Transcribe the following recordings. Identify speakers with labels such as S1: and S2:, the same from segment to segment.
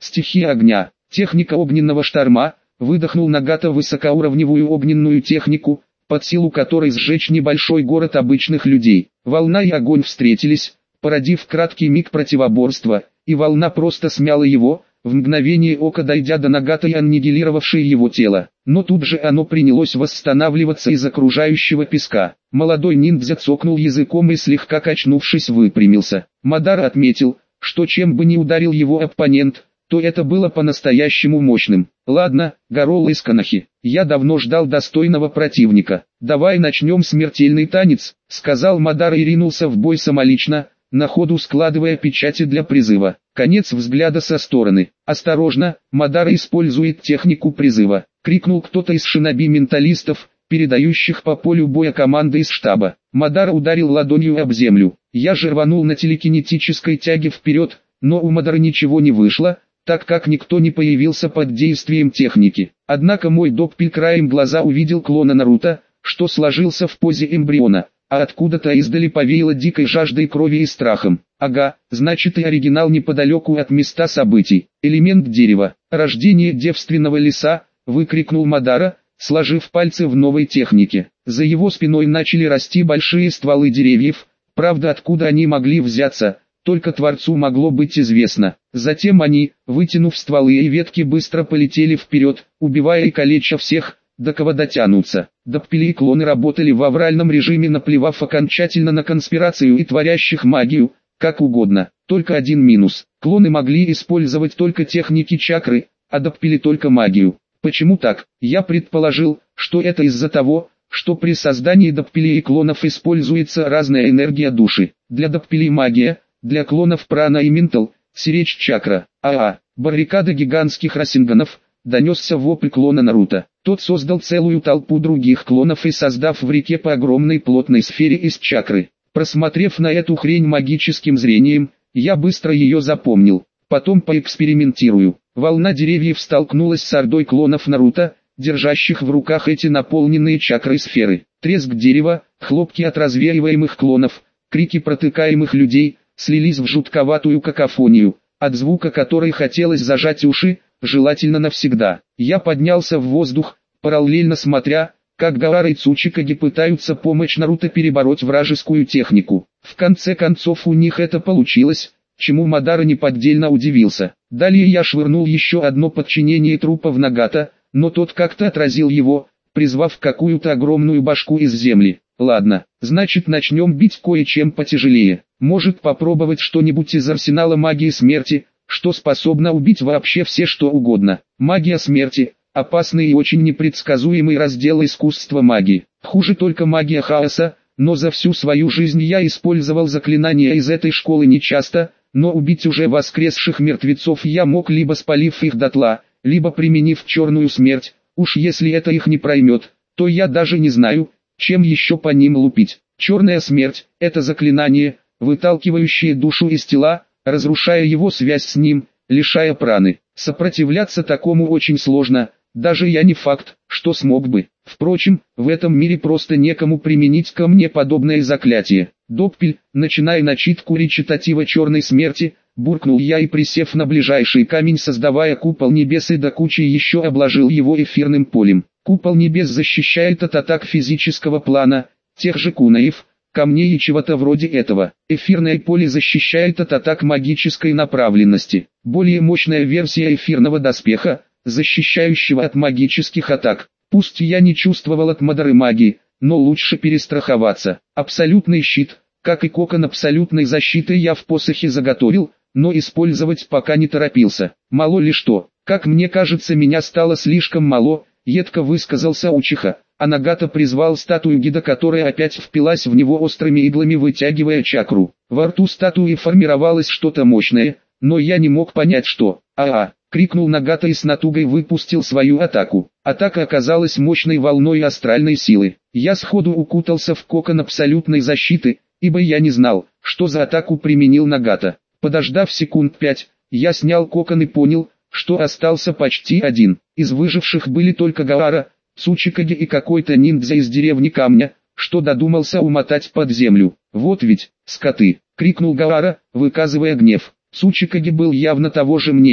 S1: Стихия огня. Техника огненного шторма. Выдохнул Нагата высокоуровневую огненную технику, под силу которой сжечь небольшой город обычных людей. Волна и огонь встретились, породив краткий миг противоборства, и волна просто смяла его, в мгновение ока дойдя до Нагата и аннигилировавшей его тело. Но тут же оно принялось восстанавливаться из окружающего песка. Молодой ниндзя цокнул языком и слегка качнувшись выпрямился. Мадара отметил, что чем бы ни ударил его оппонент, то это было по-настоящему мощным. «Ладно, Горол из Канахи, я давно ждал достойного противника. Давай начнем смертельный танец», — сказал Мадара и ринулся в бой самолично, на ходу складывая печати для призыва. Конец взгляда со стороны. «Осторожно, Мадара использует технику призыва», — крикнул кто-то из шиноби-менталистов, передающих по полю боя команды из штаба. Мадара ударил ладонью об землю. Я же рванул на телекинетической тяге вперед, но у Мадара ничего не вышло, так как никто не появился под действием техники. Однако мой доппель краем глаза увидел клона Наруто, что сложился в позе эмбриона, а откуда-то издали повеяло дикой жаждой крови и страхом. Ага, значит и оригинал неподалеку от места событий. Элемент дерева. Рождение девственного леса, выкрикнул Мадара, сложив пальцы в новой технике. За его спиной начали расти большие стволы деревьев, правда откуда они могли взяться, только Творцу могло быть известно. Затем они, вытянув стволы и ветки, быстро полетели вперед, убивая и калеча всех, до кого дотянутся. Доппели и клоны работали в авральном режиме, наплевав окончательно на конспирацию и творящих магию, как угодно. Только один минус. Клоны могли использовать только техники чакры, а доппели только магию. Почему так? Я предположил, что это из-за того, что при создании доппелей и клонов используется разная энергия души. Для доппелей магия, для клонов прана и ментал, сиречь чакра. Баррикада гигантских расинганов, донесся вопль клона Наруто. Тот создал целую толпу других клонов и создав в реке по огромной плотной сфере из чакры. Просмотрев на эту хрень магическим зрением, я быстро ее запомнил. Потом поэкспериментирую. Волна деревьев столкнулась с ордой клонов Наруто, держащих в руках эти наполненные чакрой сферы. Треск дерева, хлопки от развеиваемых клонов, крики протыкаемых людей, слились в жутковатую какофонию, от звука которой хотелось зажать уши, желательно навсегда. Я поднялся в воздух, параллельно смотря, как Гаара и Цучикаги пытаются помочь Наруто перебороть вражескую технику. В конце концов у них это получилось, чему Мадара неподдельно удивился. Далее я швырнул еще одно подчинение трупа в Нагата, но тот как-то отразил его, призвав какую-то огромную башку из земли. Ладно, значит начнем бить кое-чем потяжелее. Может попробовать что-нибудь из арсенала магии смерти, что способно убить вообще все что угодно. Магия смерти – опасный и очень непредсказуемый раздел искусства магии. Хуже только магия хаоса, но за всю свою жизнь я использовал заклинания из этой школы нечасто, но убить уже воскресших мертвецов я мог либо спалив их дотла, либо применив черную смерть. Уж если это их не проймет, то я даже не знаю, чем еще по ним лупить. Черная смерть – это заклинание, выталкивающее душу из тела, разрушая его связь с ним, лишая праны. Сопротивляться такому очень сложно, даже я не факт, что смог бы. Впрочем, в этом мире просто некому применить ко мне подобное заклятие. Доппель, начинай начитку речитатива черной смерти, буркнул я и присев на ближайший камень, создавая купол небес и до кучи еще обложил его эфирным полем. Купол небес защищает от атак физического плана, тех же кунаев, камней и чего-то вроде этого. Эфирное поле защищает от атак магической направленности. Более мощная версия эфирного доспеха, защищающего от магических атак. Пусть я не чувствовал от Мадары магии, но лучше перестраховаться. Абсолютный щит, как и кокон абсолютной защиты я в посохе заготовил, но использовать пока не торопился. Мало ли что, как мне кажется, меня стало слишком мало, едко высказался Учиха, а Нагата призвал статую Гида, которая опять впилась в него острыми иглами, вытягивая чакру. Во рту статуи формировалось что-то мощное, но я не мог понять что. Крикнул Нагата и с натугой выпустил свою атаку. Атака оказалась мощной волной астральной силы. Я сходу укутался в кокон абсолютной защиты, ибо я не знал, что за атаку применил Нагата. Подождав секунд 5, я снял кокон и понял, что остался почти один. Из выживших были только Гаара, Цучикаги и какой-то ниндзя из деревни Камня, что додумался умотать под землю. «Вот ведь, скоты!» — крикнул Гаара, выказывая гнев. Цучикаги был явно того же мнения,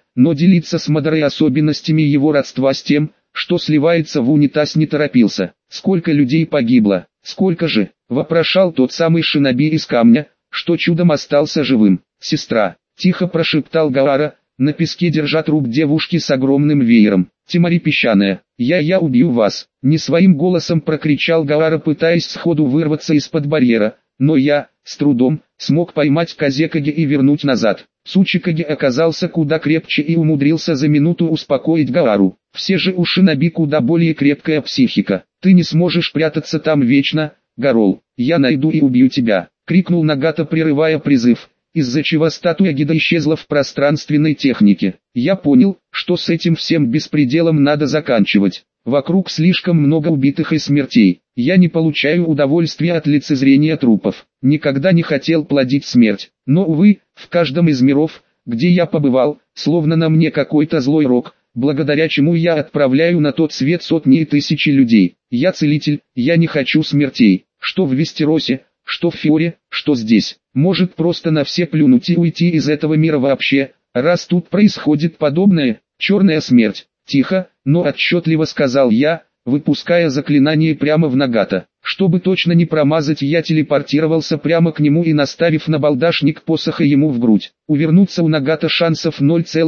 S1: но делиться с Модарой особенностями его родства с тем, что сливается в унитаз, не торопился. «Сколько людей погибло? Сколько же?» – вопрошал тот самый шиноби из камня, что чудом остался живым. «Сестра», – тихо прошептал Гаара, на песке держа труп девушки с огромным веером. «Тимари песчаная, я убью вас!» – не своим голосом прокричал Гаара, пытаясь сходу вырваться из-под барьера, но я, с трудом, смог поймать Казекаги и вернуть назад. Цучикаги оказался куда крепче и умудрился за минуту успокоить Гаару. Все же у шиноби куда более крепкая психика. «Ты не сможешь прятаться там вечно, Гарол, я найду и убью тебя!» — крикнул Нагата, прерывая призыв, из-за чего статуя Гида исчезла в пространственной технике. Я понял, что с этим всем беспределом надо заканчивать. Вокруг слишком много убитых и смертей. Я не получаю удовольствия от лицезрения трупов. Никогда не хотел плодить смерть. Но, увы, в каждом из миров, где я побывал, словно на мне какой-то злой рок, благодаря чему я отправляю на тот свет сотни и тысячи людей. Я целитель, я не хочу смертей. Что в Вестеросе, что в Фиоре, что здесь. Может просто на все плюнуть и уйти из этого мира вообще, раз тут происходит подобное, черная смерть. Тихо, но отчетливо сказал я, выпуская заклинание прямо в Нагата. Чтобы точно не промазать, я телепортировался прямо к нему и, наставив набалдашник посоха ему в грудь. Увернуться у Нагата шансов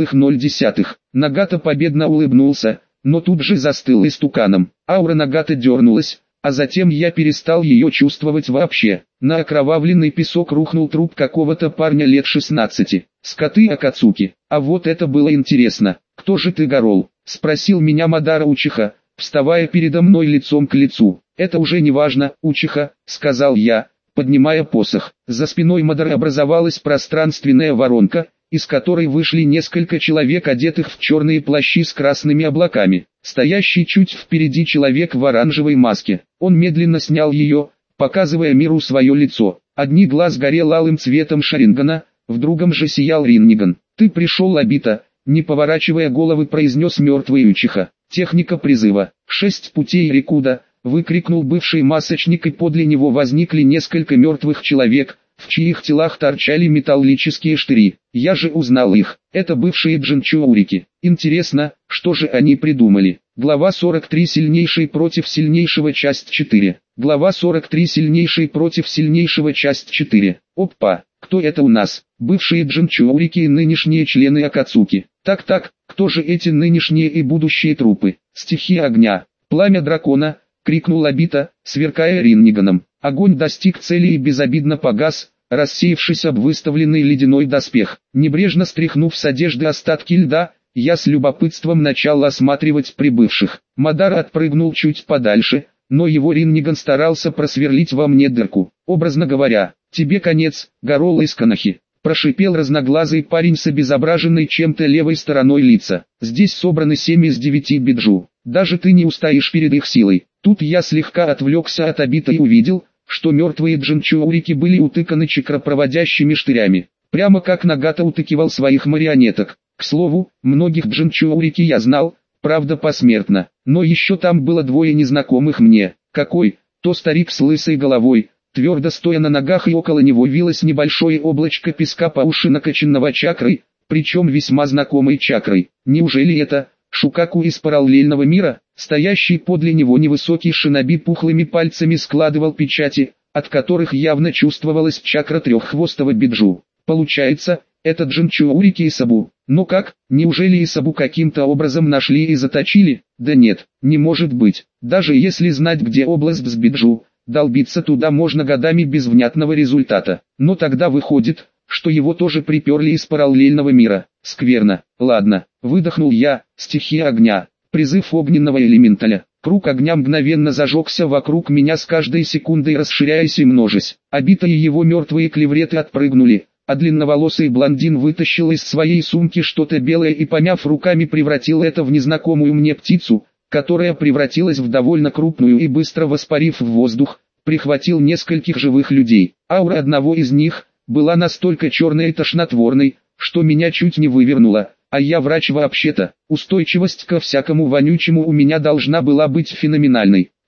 S1: 0,0. Нагата победно улыбнулся, но тут же застыл истуканом. Аура Нагата дернулась, а затем я перестал ее чувствовать вообще. На окровавленный песок рухнул труп какого-то парня лет 16. Скоты Акацуки. А вот это было интересно. «Кто же ты, Гарол?» — спросил меня Мадара Учиха, вставая передо мной лицом к лицу. «Это уже не важно, Учиха», — сказал я, поднимая посох. За спиной Мадары образовалась пространственная воронка, из которой вышли несколько человек, одетых в черные плащи с красными облаками. Стоящий чуть впереди человек в оранжевой маске. Он медленно снял ее, показывая миру свое лицо. Одни глаз горел алым цветом Шарингана, в другом же сиял Ринниган. «Ты пришел, Обита», — не поворачивая головы, произнес мертвый Учиха. «Техника призыва. 6 путей Рикуда», — выкрикнул бывший масочник, и подле него возникли несколько мертвых человек, в чьих телах торчали металлические штыри. Я же узнал их. Это бывшие джинчоурики. Интересно, что же они придумали? Глава 43. Сильнейший против сильнейшего. Часть 4. Глава 43. Сильнейший против сильнейшего. Часть 4. Опа, кто это у нас? Бывшие джинчоурики и нынешние члены Акацуки. Так, кто же эти нынешние и будущие трупы? Стихия огня. Пламя дракона, крикнул Обита, сверкая Ринниганом. Огонь достиг цели и безобидно погас, рассеявшись об выставленный ледяной доспех. Небрежно стряхнув с одежды остатки льда, я с любопытством начал осматривать прибывших. Мадара отпрыгнул чуть подальше, но его Ринниган старался просверлить во мне дырку. Образно говоря, тебе конец, Гарол из Канахи. Прошипел разноглазый парень с обезображенной чем-то левой стороной лица. Здесь собраны 7 из 9 биджу. Даже ты не устоишь перед их силой. Тут я слегка отвлекся от Обита и увидел, что мертвые джинчоурики были утыканы чакропроводящими штырями. Прямо как Нагата утыкивал своих марионеток. К слову, многих джинчоурики я знал, правда посмертно. Но еще там было двое незнакомых мне. Какой? То старик с лысой головой, твердо стоя на ногах, и около него вилось небольшое облачко песка, по уши накачанного чакрой, причем весьма знакомой чакрой. Неужели это Шукаку из параллельного мира? Стоящий подле него невысокий шиноби пухлыми пальцами складывал печати, от которых явно чувствовалась чакра треххвостого биджу. Получается, это джинчоурики Исабу. Но как, неужели Исабу каким-то образом нашли и заточили? Да нет, не может быть. Даже если знать, где область с биджу, долбиться туда можно годами без внятного результата. Но тогда выходит, что его тоже приперли из параллельного мира. Скверно. Ладно, выдохнул я. Стихия огня. Призыв огненного элементаля. Круг огня мгновенно зажегся вокруг меня, с каждой секундой расширяясь и множась. Обита и его мертвые клевреты отпрыгнули, а длинноволосый блондин вытащил из своей сумки что-то белое и, помяв руками, превратил это в незнакомую мне птицу, которая превратилась в довольно крупную и, быстро воспарив в воздух, прихватил нескольких живых людей. Аура одного из них была настолько черной и тошнотворной, что меня чуть не вывернуло. А я врач вообще-то. Устойчивость ко всякому вонючему у меня должна была быть феноменальной.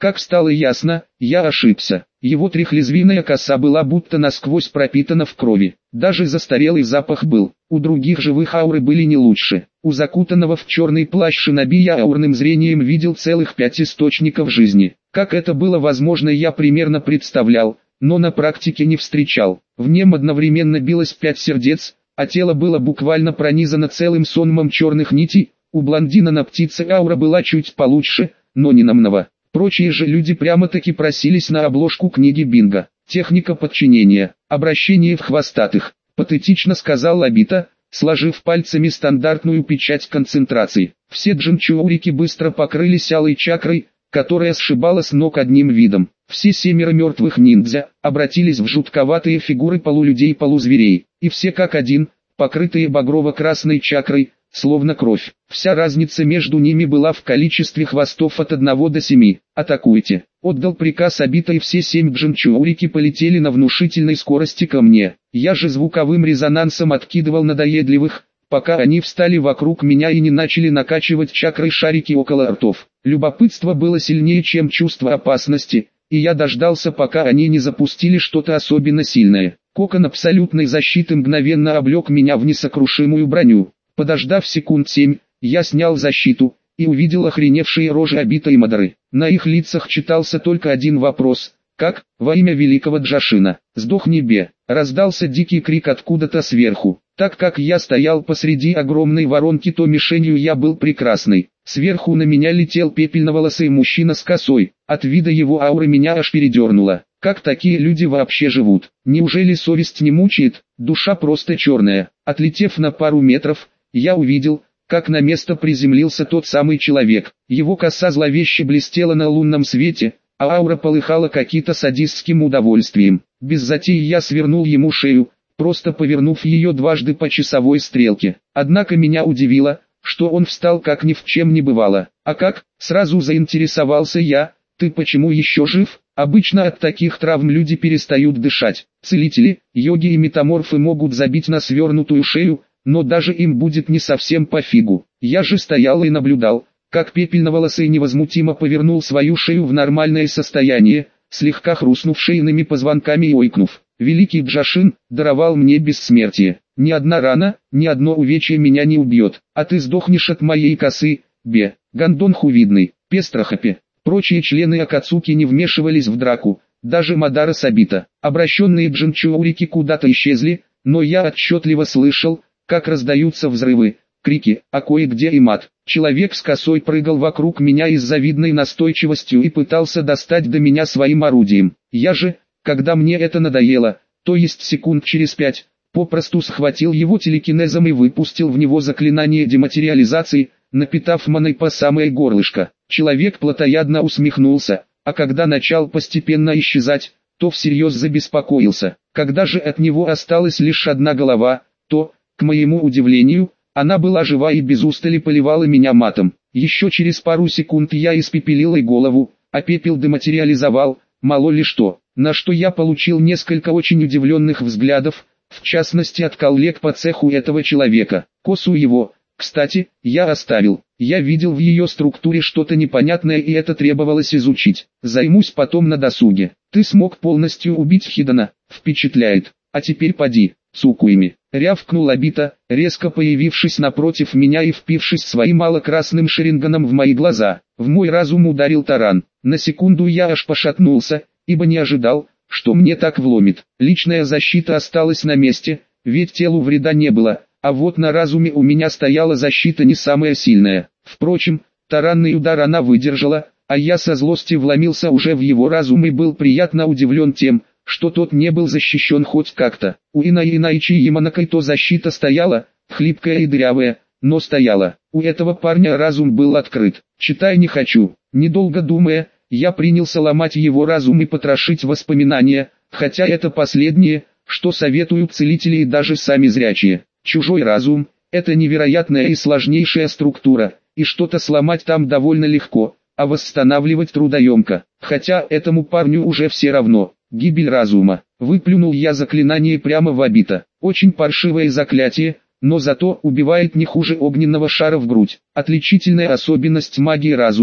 S1: Как стало ясно, я ошибся. Его трехлезвийная коса была будто насквозь пропитана в крови. Даже застарелый запах был. У других живых ауры были не лучше. У закутанного в черный плащ шиноби я аурным зрением видел целых 5 источников жизни. Как это было возможно, я примерно представлял, но на практике не встречал. В нем одновременно билось 5 сердец, а тело было буквально пронизано целым сонмом черных нитей. У блондина на птице аура была чуть получше, но не намного. Прочие же люди прямо-таки просились на обложку книги Бинго. «Техника подчинения. Обращение в хвостатых», — патетично сказал Обита, сложив пальцами стандартную печать концентрации. Все джинчурики быстро покрылись алой чакрой, которая сшибала с ног одним видом. Все 7 мертвых ниндзя обратились в жутковатые фигуры полулюдей-полузверей, и все как один, покрытые багрово-красной чакрой, словно кровь. Вся разница между ними была в количестве хвостов от 1 до 7. «Атакуйте!» — отдал приказ Обита, и все 7 джинчурики полетели на внушительной скорости ко мне. Я же звуковым резонансом откидывал надоедливых, пока они встали вокруг меня и не начали накачивать чакрой шарики около ртов. Любопытство было сильнее, чем чувство опасности, и я дождался, пока они не запустили что-то особенно сильное. Кокон абсолютной защиты мгновенно облег меня в несокрушимую броню. Подождав секунд 7, я снял защиту и увидел охреневшие рожи Обита и Мадары. На их лицах читался только один вопрос: «Как, во имя великого Джашина?» «Сдохни, Бе!» — раздался дикий крик откуда-то сверху. Так как я стоял посреди огромной воронки, то мишенью я был прекрасной. Сверху на меня летел пепельноволосый мужчина с косой. От вида его ауры меня аж передернуло. Как такие люди вообще живут? Неужели совесть не мучает? Душа просто черная. Отлетев на пару метров, я увидел, как на место приземлился тот самый человек. Его коса зловеще блестела на лунном свете, а аура полыхала каким-то садистским удовольствием. Без затей я свернул ему шею, просто повернув ее дважды по часовой стрелке. Однако меня удивило, что он встал как ни в чем не бывало. «А как?» — сразу заинтересовался я. «Ты почему еще жив?» Обычно от таких травм люди перестают дышать. Целители, йоги и метаморфы могут забить на свернутую шею, но даже им будет не совсем пофигу. Я же стоял и наблюдал, как пепельноволосый невозмутимо повернул свою шею в нормальное состояние, слегка хрустнув шейными позвонками и ойкнув. Великий Джашин даровал мне бессмертие. Ни одна рана, ни одно увечье меня не убьет, а ты сдохнешь от моей косы, Бе. Гондон Хувидный, Пестрахапе. Прочие члены Акацуки не вмешивались в драку, даже Мадара с Обита. Обращенные джинчурики куда-то исчезли, но я отчетливо слышал, как раздаются взрывы, крики, а кое-где и мат. Человек с косой прыгал вокруг меня и с завидной настойчивостью и пытался достать до меня своим орудием. Я же, когда мне это надоело, то есть секунд через 5, попросту схватил его телекинезом и выпустил в него заклинание дематериализации, напитав маной по самое горлышко. Человек плотоядно усмехнулся, а когда начал постепенно исчезать, то всерьез забеспокоился. Когда же от него осталась лишь одна голова, то, к моему удивлению, она была жива и без устали поливала меня матом. Еще через пару секунд я испепелил ей голову, а пепел дематериализовал, мало ли что. На что я получил несколько очень удивленных взглядов, в частности от коллег по цеху этого человека. Косу его, кстати, я оставил. Я видел в ее структуре что-то непонятное, и это требовалось изучить. Займусь потом на досуге. Ты смог полностью убить Хидана, впечатляет. А теперь поди, Цукуеми. Рявкнул Обита, резко появившись напротив меня и впившись своим алокрасным шеринганом в мои глаза. В мой разум ударил таран. На секунду я аж пошатнулся, ибо не ожидал, что мне так вломит. Личная защита осталась на месте, ведь телу вреда не было, а вот на разуме у меня стояла защита не самая сильная. Впрочем, таранный удар она выдержала, а я со злости вломился уже в его разум и был приятно удивлен тем, что тот не был защищен хоть как-то. У Инайичи Яманакайто защита стояла, хлипкая и дырявая, но стояла. У этого парня разум был открыт. Читай не хочу. Недолго думая, я принялся ломать его разум и потрошить воспоминания, хотя это последнее, что советуют целители и даже сами зрячие. Чужой разум – это невероятная и сложнейшая структура, и что-то сломать там довольно легко, а восстанавливать трудоемко. Хотя этому парню уже все равно. Гибель разума. Выплюнул я заклинание прямо в Обита. Очень паршивое заклятие, но зато убивает не хуже огненного шара в грудь. Отличительная особенность магии разума.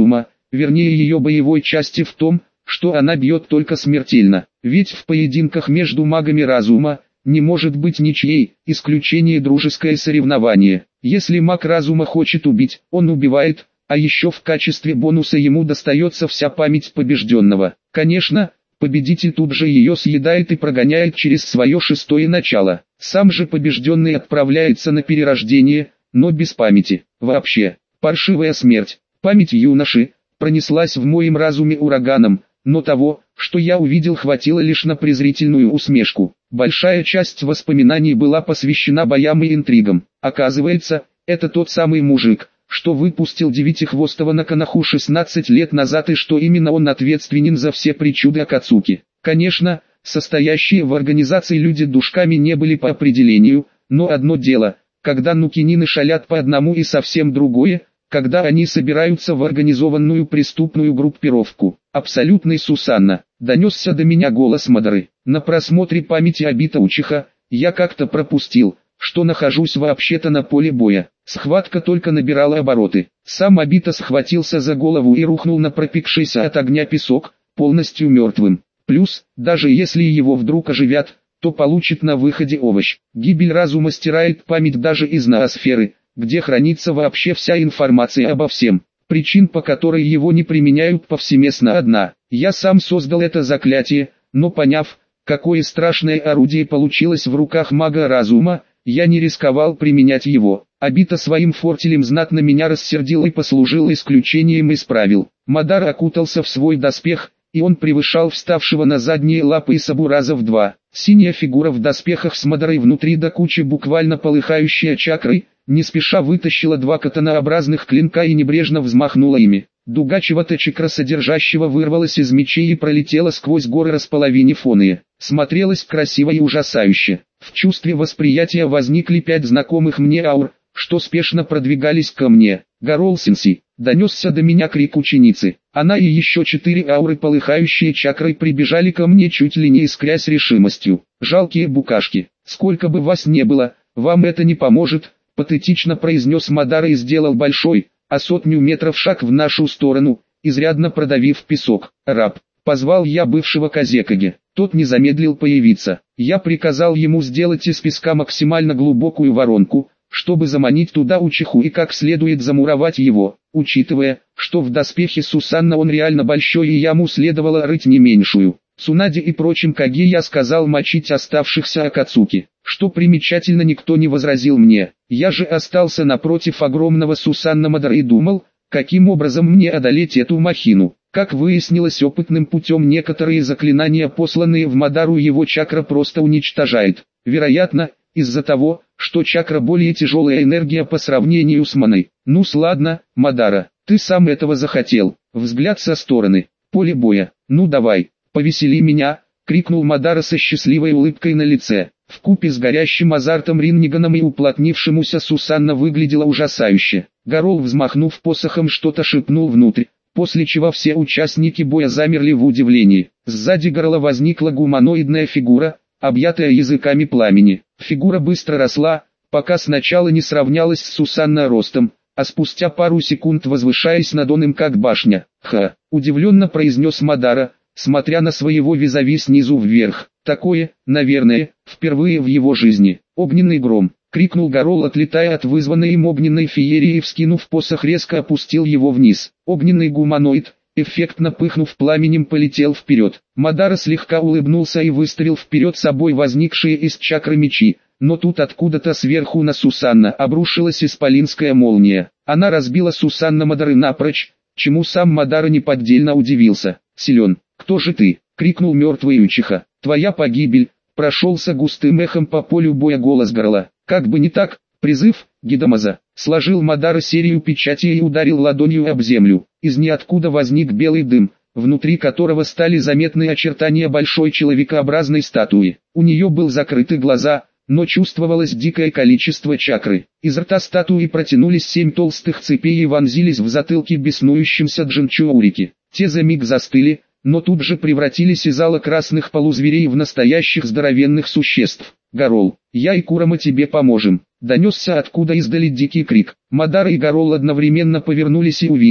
S1: вернее ее боевой части в том, что она бьет только смертельно. Ведь в поединках между магами разума не может быть ничьей, исключение дружеское соревнование. Если маг разума хочет убить, он убивает, а еще в качестве бонуса ему достается вся память побежденного. Конечно, победитель тут же ее съедает и прогоняет через свое шестое начало. Сам же побежденный отправляется на перерождение, но без памяти. Вообще, паршивая смерть. Память юноши пронеслась в моем разуме ураганом, но того, что я увидел, хватило лишь на презрительную усмешку. Большая часть воспоминаний была посвящена боям и интригам. Оказывается, это тот самый мужик, что выпустил Девятихвостого на Коноху 16 лет назад, и что именно он ответственен за все причуды Акацуки. Конечно, состоящие в организации люди душками не были по определению, но одно дело, когда нукинины шалят по одному, и совсем другое, когда они собираются в организованную преступную группировку. «Абсолютный Сусанна», — донесся до меня голос Мадары. На просмотре памяти Обита Учиха я как-то пропустил, что нахожусь вообще-то на поле боя. Схватка только набирала обороты. Сам Обита схватился за голову и рухнул на пропекшийся от огня песок, полностью мертвым. Плюс, даже если его вдруг оживят, то получит на выходе овощ. Гибель разума стирает память даже из ноосферы, где хранится вообще вся информация обо всем. Причин, по которой его не применяют повсеместно, одна. Я сам создал это заклятие, но поняв, какое страшное орудие получилось в руках мага разума, я не рисковал применять его. Обита своим фортелем знатно меня рассердил и послужил исключением из правил. Мадар окутался в свой доспех, и он превышал вставшего на задние лапы Исабу раза в два. Синяя фигура в доспехах с Мадарой внутри до кучи, буквально полыхающая чакрой, не спеша вытащила два катанообразных клинка и небрежно взмахнула ими. Дуга чего-то чакросодержащего вырвалась из мечей и пролетела сквозь горы, располовинив оные. Смотрелась красиво и ужасающе. В чувстве восприятия возникли 5 знакомых мне аур, что спешно продвигались ко мне. «Гарол-сенсей!» — донесся до меня крик ученицы. Она и еще 4 ауры, полыхающие чакрой, прибежали ко мне, чуть ли не искрясь решимостью. «Жалкие букашки, сколько бы вас не было, вам это не поможет», — патетично произнес Мадара и сделал большой, а 100 метров шаг в нашу сторону, изрядно продавив песок. «Раб!» — позвал я бывшего Казекаги. Тот не замедлил появиться. Я приказал ему сделать из песка максимально глубокую воронку, чтобы заманить туда Учиху и как следует замуровать его. Учитывая, что в доспехе Сусанна он реально большой и яму следовало рыть не меньшую. Цунаде и прочим Каге я сказал мочить оставшихся Акацуки. Что примечательно, никто не возразил мне. Я же остался напротив огромного Сусанна Мадара и думал, каким образом мне одолеть эту махину. Как выяснилось опытным путем, некоторые заклинания, посланные в Мадару, его чакра просто уничтожает. Вероятно, из-за того, что чакра более тяжелая энергия по сравнению с маной. Ну ладно, Мадара, ты сам этого захотел. Взгляд со стороны. Поле боя. Ну давай, повесели меня, крикнул Мадара со счастливой улыбкой на лице. Вкупе с горящим азартом Ринниганом и уплотнившемуся Сусанна выглядела ужасающе. Гарол, взмахнув посохом, что-то шепнул внутрь, после чего все участники боя замерли в удивлении. Сзади Гарола возникла гуманоидная фигура, объятая языками пламени. Фигура быстро росла, пока сначала не сравнялась с Сусанна ростом, а спустя пару секунд возвышаясь над оным как башня. «Ха!» — удивленно произнес Мадара, смотря на своего визави снизу вверх. «Такое, наверное, впервые в его жизни». «Огненный гром!» — крикнул Гарол, отлетая от вызванной им огненной феерии, и, вскинув посох, резко опустил его вниз. Огненный гуманоид, эффектно пыхнув пламенем, полетел вперед. Мадара слегка улыбнулся и выставил вперед собой возникшие из чакры мечи, но тут откуда-то сверху на Сусанна обрушилась исполинская молния. Она разбила Сусанна Мадары напрочь, чему сам Мадара неподдельно удивился. «Силен, кто же ты?» — крикнул мертвый Учиха. «Твоя погибель!» — прошелся густым эхом по полю боя голос Гарола. «Как бы не так, призыв, Гидамаза!» Сложил Мадара серию печатей и ударил ладонью об землю. Из ниоткуда возник белый дым, внутри которого стали заметны очертания большой человекообразной статуи. У нее был закрыты глаза, но чувствовалось дикое количество чакры. Из рта статуи протянулись 7 толстых цепей и вонзились в затылки беснующимся Джинчуаурики. Те за миг застыли, но тут же превратились из ало-красных полузверей в настоящих здоровенных существ. «Гарол, я и Курама тебе поможем!» — донесся откуда издали дикий крик. Мадара и Гарол одновременно повернулись и увидели,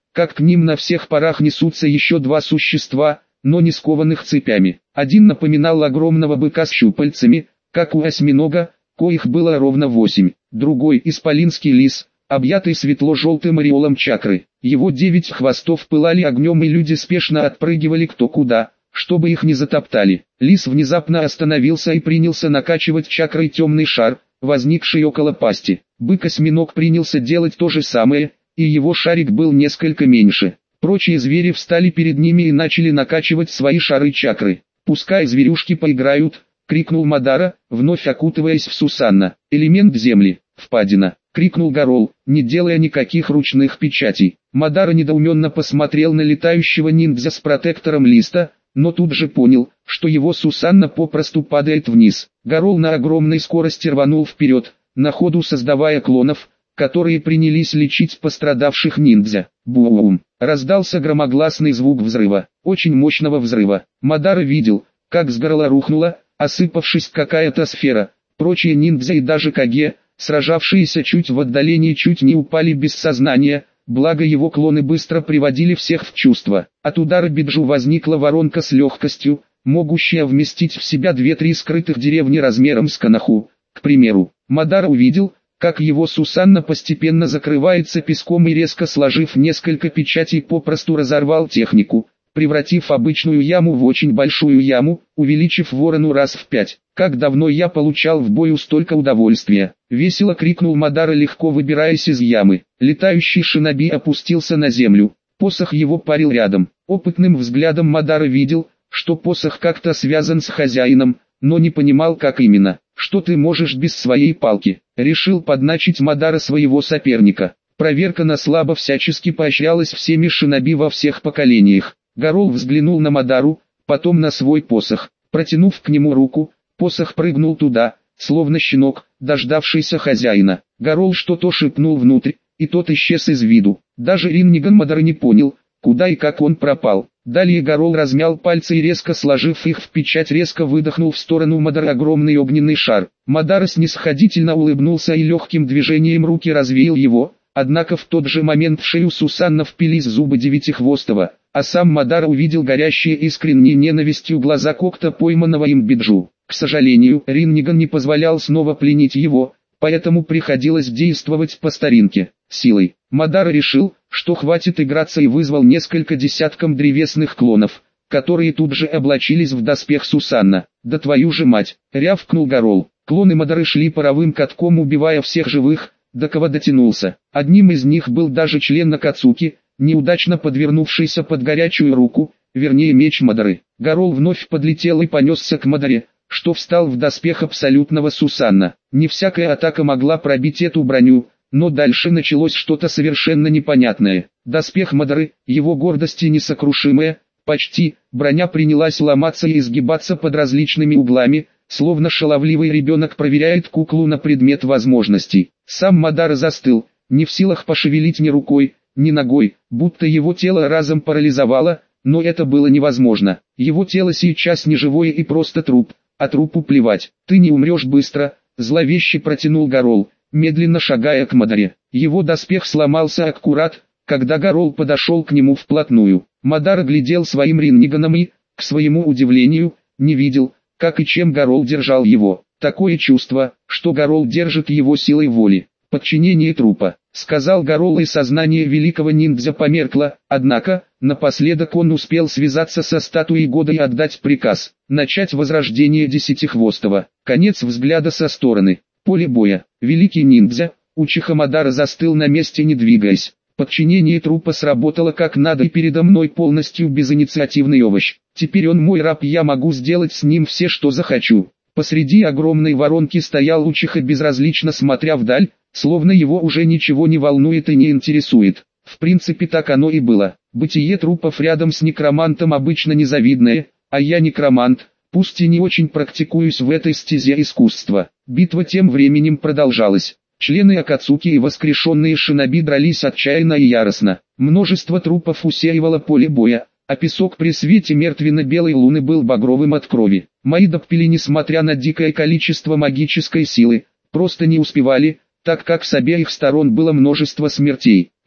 S1: как к ним на всех парах несутся еще два существа, но не скованных цепями. Один напоминал огромного быка с щупальцами, как у осьминога, коих было ровно 8. Другой — исполинский лис, объятый светло-желтым ореолом чакры. Его 9 хвостов пылали огнем, и люди спешно отпрыгивали кто куда, чтобы их не затоптали. Лис внезапно остановился и принялся накачивать чакрой темный шар, возникший около пасти. Бык-осьминог принялся делать то же самое, и его шарик был несколько меньше. Прочие звери встали перед ними и начали накачивать свои шары чакры. «Пускай зверюшки поиграют», — крикнул Мадара, вновь окутываясь в Сусанна. «Элемент земли, впадина», — крикнул Гарол, не делая никаких ручных печатей. Мадара недоуменно посмотрел на летающего ниндзя с протектором листа, но тут же понял, что его Сусанна попросту падает вниз. Гарол на огромной скорости рванул вперед, на ходу создавая клонов, которые принялись лечить пострадавших ниндзя. Бум! Раздался громогласный звук взрыва, очень мощного взрыва. Мадара видел, как с горла рухнула, осыпавшись какая-то сфера. Прочие ниндзя и даже Каге, сражавшиеся чуть в отдалении, чуть не упали без сознания, благо его клоны быстро приводили всех в чувство. От удара Биджу возникла воронка с легкостью, могущая вместить в себя 2-3 скрытых деревни размером с Канаху. К примеру, Мадара увидел, как его Сусанна постепенно закрывается песком и, резко сложив несколько печатей, попросту разорвал технику, превратив обычную яму в очень большую яму, увеличив ворону раз в 5. «Как давно я получал в бою столько удовольствия!» — весело крикнул Мадара, легко выбираясь из ямы. Летающий шиноби опустился на землю, посох его парил рядом. Опытным взглядом Мадара видел, что посох как-то связан с хозяином, но не понимал, как именно. «Что ты можешь без своей палки?» — решил подначить Мадара своего соперника. Проверка на слабо всячески поощрялась всеми шиноби во всех поколениях. Гарол взглянул на Мадару, потом на свой посох. Протянув к нему руку, посох прыгнул туда, словно щенок, дождавшийся хозяина. Гарол что-то шепнул внутрь, и тот исчез из виду. Даже Ринниган Мадара не понял, куда и как он пропал. Далее Гарол размял пальцы и, резко сложив их в печать, резко выдохнул в сторону Мадара огромный огненный шар. Мадара снисходительно улыбнулся и легким движением руки развеял его, однако в тот же момент в шею Сусанна впились зубы Девятихвостого, а сам Мадара увидел горящие искренней ненавистью глаза когта пойманного им Биджу. К сожалению, Ринниган не позволял снова пленить его, поэтому приходилось действовать по старинке, силой. Мадара решил, что хватит играться, и вызвал несколько десятков древесных клонов, которые тут же облачились в доспех Сусанна. «Да твою же мать!» — рявкнул Гарол. Клоны Мадары шли паровым катком, убивая всех живых, до кого дотянулся. Одним из них был даже член Акацуки, неудачно подвернувшийся под горячую руку, вернее меч Мадары. Гарол вновь подлетел и понесся к Мадаре, что встал в доспех абсолютного Сусанна. Не всякая атака могла пробить эту броню, но дальше началось что-то совершенно непонятное. Доспех Мадары, его гордости несокрушимая, почти, броня принялась ломаться и изгибаться под различными углами, словно шаловливый ребенок проверяет куклу на предмет возможностей. Сам Мадара застыл, не в силах пошевелить ни рукой, ни ногой, будто его тело разом парализовало, но это было невозможно. Его тело сейчас не живое и просто труп, а трупу плевать. «Ты не умрешь быстро», — зловеще протянул Гарол, медленно шагая к Мадаре. Его доспех сломался аккурат, когда Гарол подошел к нему вплотную. Мадара глядел своим Ринниганом и, к своему удивлению, не видел, как и чем Гарол держал его. Такое чувство, что Гарол держит его силой воли. «Подчинение трупа», — сказал Гарол, и сознание великого ниндзя померкло, однако, напоследок он успел связаться со статуей года и отдать приказ, начать возрождение Десятихвостого. Конец взгляда со стороны. Поле боя. Великий ниндзя, Учиха Мадара застыл на месте, не двигаясь. Подчинение трупа сработало как надо, и передо мной полностью безинициативный овощ. Теперь он мой раб, я могу сделать с ним все, что захочу. Посреди огромной воронки стоял Учиха, безразлично смотря вдаль, словно его уже ничего не волнует и не интересует. В принципе, так оно и было. Бытие трупов рядом с некромантом обычно незавидное, а я некромант, пусть и не очень практикуюсь в этой стезе искусства. Битва тем временем продолжалась. Члены Акацуки и воскрешенные шиноби дрались отчаянно и яростно. Множество трупов усеивало поле боя, а песок при свете мертвенно-белой луны был багровым от крови. Мои доппели, несмотря на дикое количество магической силы, просто не успевали, так как с обеих сторон было множество смертей.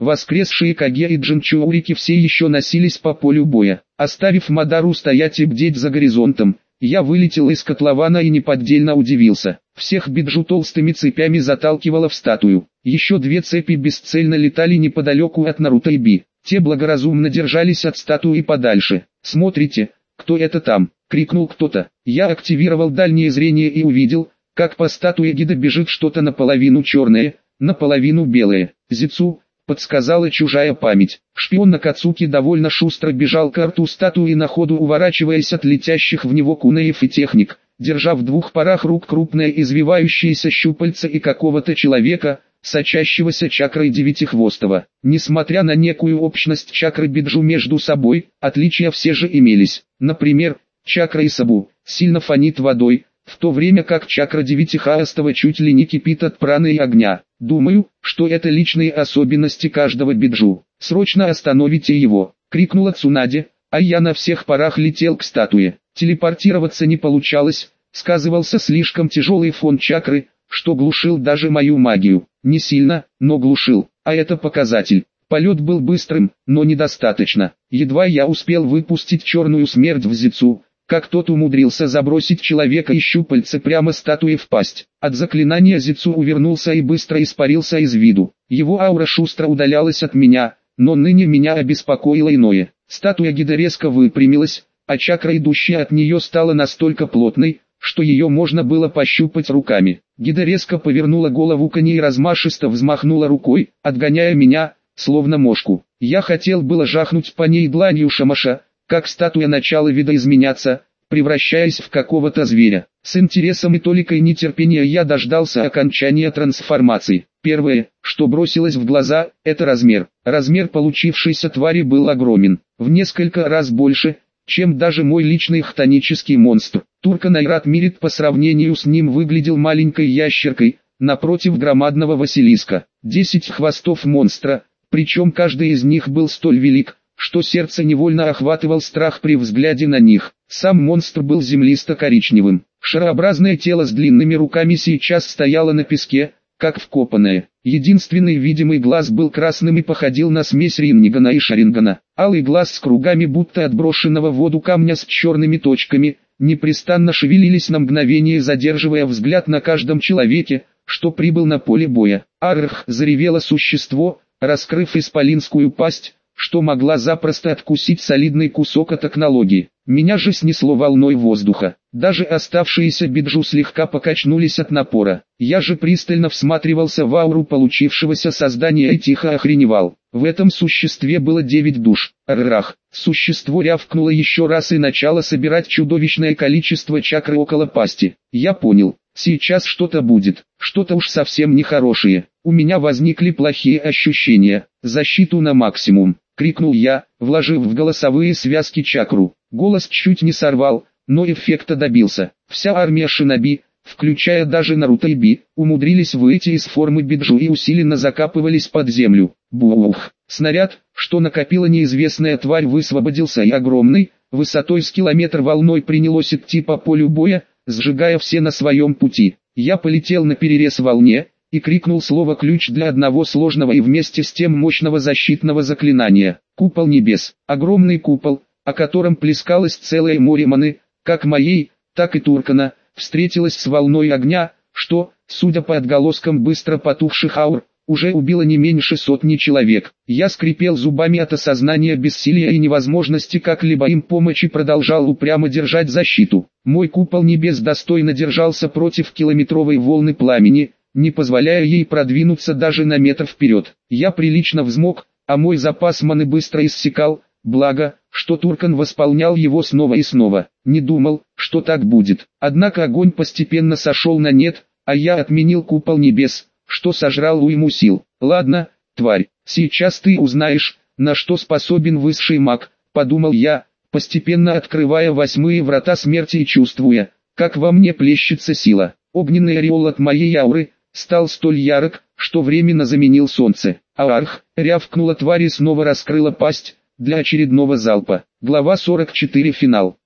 S1: Воскресшие Каге и Джинчоурики все еще носились по полю боя. Оставив Мадару стоять и бдеть за горизонтом, я вылетел из котлована и неподдельно удивился. Всех биджу толстыми цепями заталкивало в статую. Еще 2 цепи бесцельно летали неподалеку от Наруто и Би. Те благоразумно держались от статуи подальше. «Смотрите, кто это там?» — крикнул кто-то. Я активировал дальнее зрение и увидел, как по статуе гида бежит что-то наполовину черное, наполовину белое. «Зицу», — подсказала чужая память. Шпион Накацуки довольно шустро бежал к рту статуи, на ходу уворачиваясь от летящих в него кунеев и техник, держа в 2 парах рук крупное извивающееся щупальце и какого-то человека, сочащегося чакрой девятихвостого. Несмотря на некую общность чакры биджу между собой, отличия все же имелись. Например, чакра Исабу сильно фонит водой, в то время как чакра девятихвостого чуть ли не кипит от праны и огня. Думаю, что это личные особенности каждого биджу. «Срочно остановите его!» — крикнула Цунаде, а я на всех парах летел к статуе. Телепортироваться не получалось, сказывался слишком тяжелый фон чакры, что глушил даже мою магию. Не сильно, но глушил, а это показатель. Полет был быстрым, но недостаточно. Едва я успел выпустить черную смерть в Зицу, как тот умудрился забросить человека и щупальце прямо статуе в пасть. От заклинания Зицу увернулся и быстро испарился из виду. Его аура шустро удалялась от меня, но ныне меня обеспокоило иное. Статуя гида резко выпрямилась, а чакра, идущая от нее, стала настолько плотной, что ее можно было пощупать руками. Гида резко повернула голову к ней и размашисто взмахнула рукой, отгоняя меня, словно мошку. Я хотел было жахнуть по ней дланью шамаша, как статуя начала видоизменяться, превращаясь в какого-то зверя. С интересом и толикой нетерпения я дождался окончания трансформации. Первое, что бросилось в глаза, это размер. Размер получившейся твари был огромен, в несколько раз больше, чем даже мой личный хтонический монстр. Туркан Айрат Мирит по сравнению с ним выглядел маленькой ящеркой, напротив громадного Василиска. 10 хвостов монстра, причем каждый из них был столь велик, что сердце невольно охватывал страх при взгляде на них. Сам монстр был землисто-коричневым. Шарообразное тело с длинными руками сейчас стояло на песке, как вкопанное. Единственный видимый глаз был красным и походил на смесь Рингана и Шарингана. Алый глаз с кругами будто отброшенного в воду камня с черными точками, непрестанно шевелились на мгновение, задерживая взгляд на каждом человеке, что прибыл на поле боя. «Аррх!» — заревело существо, раскрыв исполинскую пасть, что могла запросто откусить солидный кусок от технологии. Меня же снесло волной воздуха. Даже оставшиеся биджу слегка покачнулись от напора. Я же пристально всматривался в ауру получившегося создания и тихо охреневал. В этом существе было 9 душ. Аррах! Существо рявкнуло еще раз и начало собирать чудовищное количество чакры около пасти. Я понял. Сейчас что-то будет, что-то уж совсем нехорошее. У меня возникли плохие ощущения. «Защиту на максимум!» — крикнул я, вложив в голосовые связки чакру. Голос чуть не сорвал, но эффекта добился. Вся армия шиноби, включая даже Наруто и Би, умудрились выйти из формы биджу и усиленно закапывались под землю. Бух! Снаряд, что накопила неизвестная тварь, высвободился и огромный, высотой с километр волной принялось идти по полю боя, сжигая все на своем пути. Я полетел на перерез волне и крикнул слово «ключ» для одного сложного и вместе с тем мощного защитного заклинания. Купол небес. Огромный купол, о котором плескалось целое море маны, как моей, так и Туркана, встретилась с волной огня, что, судя по отголоскам быстро потухших аур, уже убило не меньше сотни человек. Я скрипел зубами от осознания бессилия и невозможности как-либо им помочь и продолжал упрямо держать защиту. Мой купол небес достойно держался против километровой волны пламени, не позволяя ей продвинуться даже на метр вперед. Я прилично взмок, а мой запас маны быстро иссякал, благо, что Туркан восполнял его снова и снова. Не думал, что так будет. Однако огонь постепенно сошел на нет, а я отменил купол небес, что сожрал уйму сил. «Ладно, тварь, сейчас ты узнаешь, на что способен высший маг», — подумал я, постепенно открывая 8-е врата смерти и чувствуя, как во мне плещется сила. Огненный ореол от моей ауры стал столь ярок, что временно заменил солнце. «Арх!» — рявкнула тварь и снова раскрыла пасть для очередного залпа. Глава 44. Финал.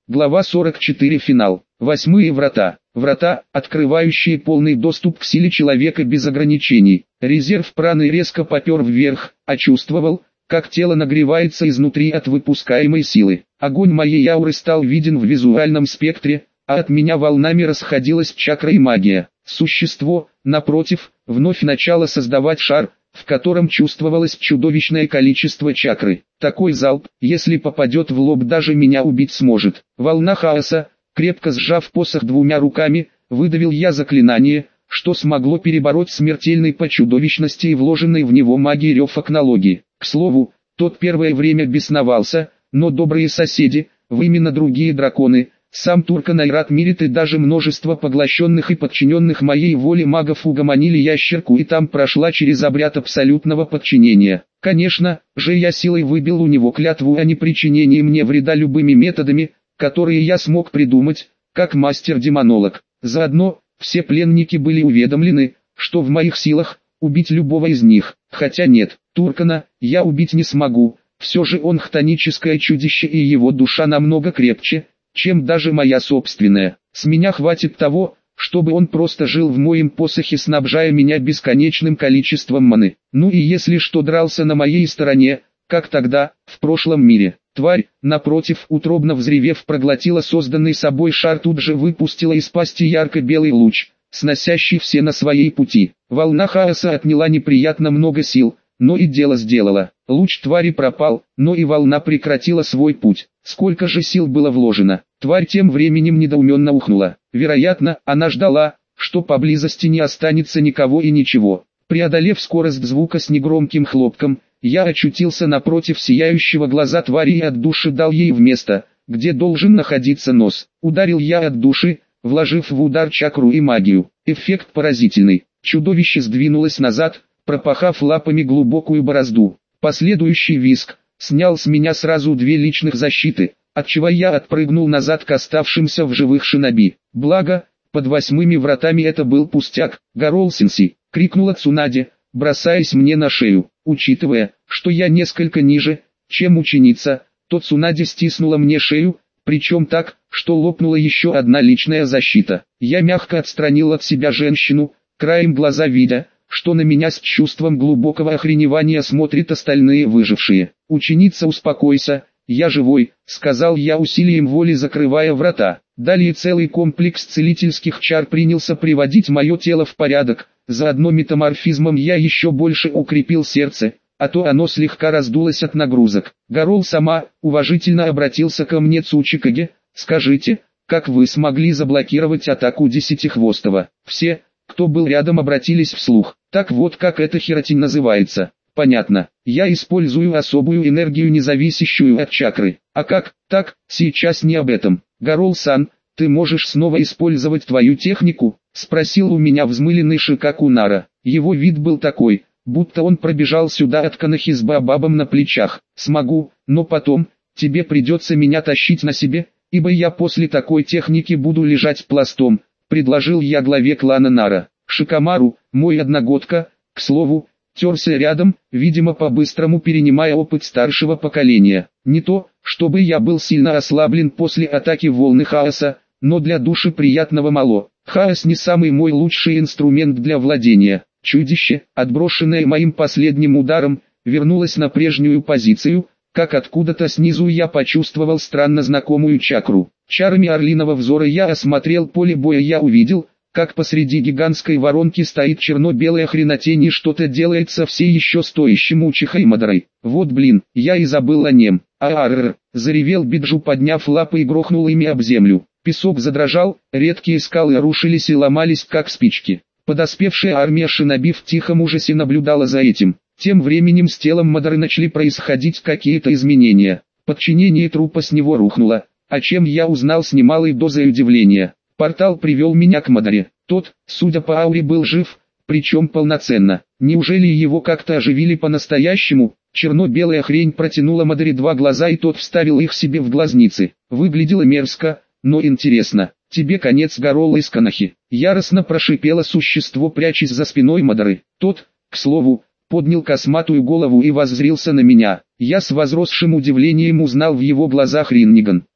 S1: Глава 44. Финал. Восьмые врата. Врата, открывающие полный доступ к силе человека без ограничений. Резерв праны резко попер вверх, а чувствовал, как тело нагревается изнутри от выпускаемой силы. Огонь моей ауры стал виден в визуальном спектре, а от меня волнами расходилась чакра и магия. Существо, напротив, вновь начало создавать шар, в котором чувствовалось чудовищное количество чакры. Такой залп, если попадет в лоб, даже меня убить сможет. Волна хаоса, крепко сжав посох двумя руками, выдавил я заклинание, что смогло перебороть смертельной по чудовищности и вложенной в него магии рев окнологии. К слову, тот первое время бесновался, но добрые соседи, вы именно другие драконы, сам Туркан Айрат Мирит и даже множество поглощенных и подчиненных моей воле магов угомонили ящерку, и там прошла через обряд абсолютного подчинения. Конечно же, я силой выбил у него клятву о непричинении мне вреда любыми методами, которые я смог придумать, как мастер-демонолог. Заодно, все пленники были уведомлены, что в моих силах убить любого из них. Хотя нет, Туркана я убить не смогу, все же он хтоническое чудище и его душа намного крепче, чем даже моя собственная. С меня хватит того, чтобы он просто жил в моем посохе, снабжая меня бесконечным количеством маны. Ну и если что, дрался на моей стороне, как тогда, в прошлом мире. Тварь, напротив, утробно взревев, проглотила созданный собой шар, тут же выпустила из пасти ярко-белый луч, сносящий все на своей пути. Волна хаоса отняла неприятно много сил, но и дело сделала. Луч твари пропал, но и волна прекратила свой путь. Сколько же сил было вложено? Тварь тем временем недоуменно ухнула. Вероятно, она ждала, что поблизости не останется никого и ничего. Преодолев скорость звука с негромким хлопком, я очутился напротив сияющего глаза твари и от души дал ей в место, где должен находиться нос. Ударил я от души, вложив в удар чакру и магию. Эффект поразительный. Чудовище сдвинулось назад, пропахав лапами глубокую борозду. Последующий визг снял с меня сразу две личных защиты, отчего я отпрыгнул назад к оставшимся в живых шиноби. Благо, под восьмыми вратами это был пустяк. «Гарол-сенсей!» — крикнула Цунаде, бросаясь мне на шею. Учитывая, что я несколько ниже, чем ученица, то Цунаде стиснула мне шею, причем так, что лопнула еще одна личная защита. Я мягко отстранил от себя женщину, краем глаза видя, что на меня с чувством глубокого охреневания смотрят остальные выжившие. «Ученица, успокойся, я живой», — сказал я усилием воли, закрывая врата. Далее целый комплекс целительских чар принялся приводить мое тело в порядок, заодно метаморфизмом я еще больше укрепил сердце, а то оно слегка раздулось от нагрузок. Гарол сама уважительно обратился ко мне Цучикаге: «Скажите, как вы смогли заблокировать атаку Десятихвостого?» Все, кто был рядом, обратились вслух. «Так вот, как эта херотень называется». «Понятно. Я использую особую энергию, не зависящую от чакры». «А как?» «Так, сейчас не об этом. Гарол-сан, ты можешь снова использовать твою технику?» — спросил у меня взмыленный Шикаку Нара. Его вид был такой, будто он пробежал сюда от Канахи с Баобабом на плечах. «Смогу, но потом, тебе придется меня тащить на себе, ибо я после такой техники буду лежать пластом», — предложил я главе клана Нара. Шикамару, мой одногодка, к слову, терся рядом, видимо по-быстрому перенимая опыт старшего поколения. Не то, чтобы я был сильно ослаблен после атаки волны хаоса, но для души приятного мало. Хаос не самый мой лучший инструмент для владения. Чудище, отброшенное моим последним ударом, вернулось на прежнюю позицию, как откуда-то снизу я почувствовал странно знакомую чакру. Чарами орлиного взора я осмотрел поле боя, я увидел, как посреди гигантской воронки стоит черно-белая хренотень и что-то делает со все еще стоящим Учихой Мадарой. Вот блин, я и забыл о нем. «Ааррр!» — заревел Биджу, подняв лапы, и грохнул ими об землю. Песок задрожал, редкие скалы рушились и ломались как спички. Подоспевшая армия шиноби в тихом ужасе наблюдала за этим. Тем временем с телом Мадары начали происходить какие-то изменения. Подчинение трупа с него рухнуло, о чем я узнал с немалой дозой удивления. Портал привел меня к Мадаре. Тот, судя по ауре, был жив, причем полноценно. Неужели его как-то оживили по-настоящему? Черно-белая хрень протянула Мадаре два глаза, и тот вставил их себе в глазницы. Выглядело мерзко, но интересно. «Тебе конец, Гарол из Канахи!» Яростно прошипело существо, прячась за спиной Мадары. Тот, к слову, поднял косматую голову и воззрился на меня. Я с возросшим удивлением узнал в его глазах Ринниган.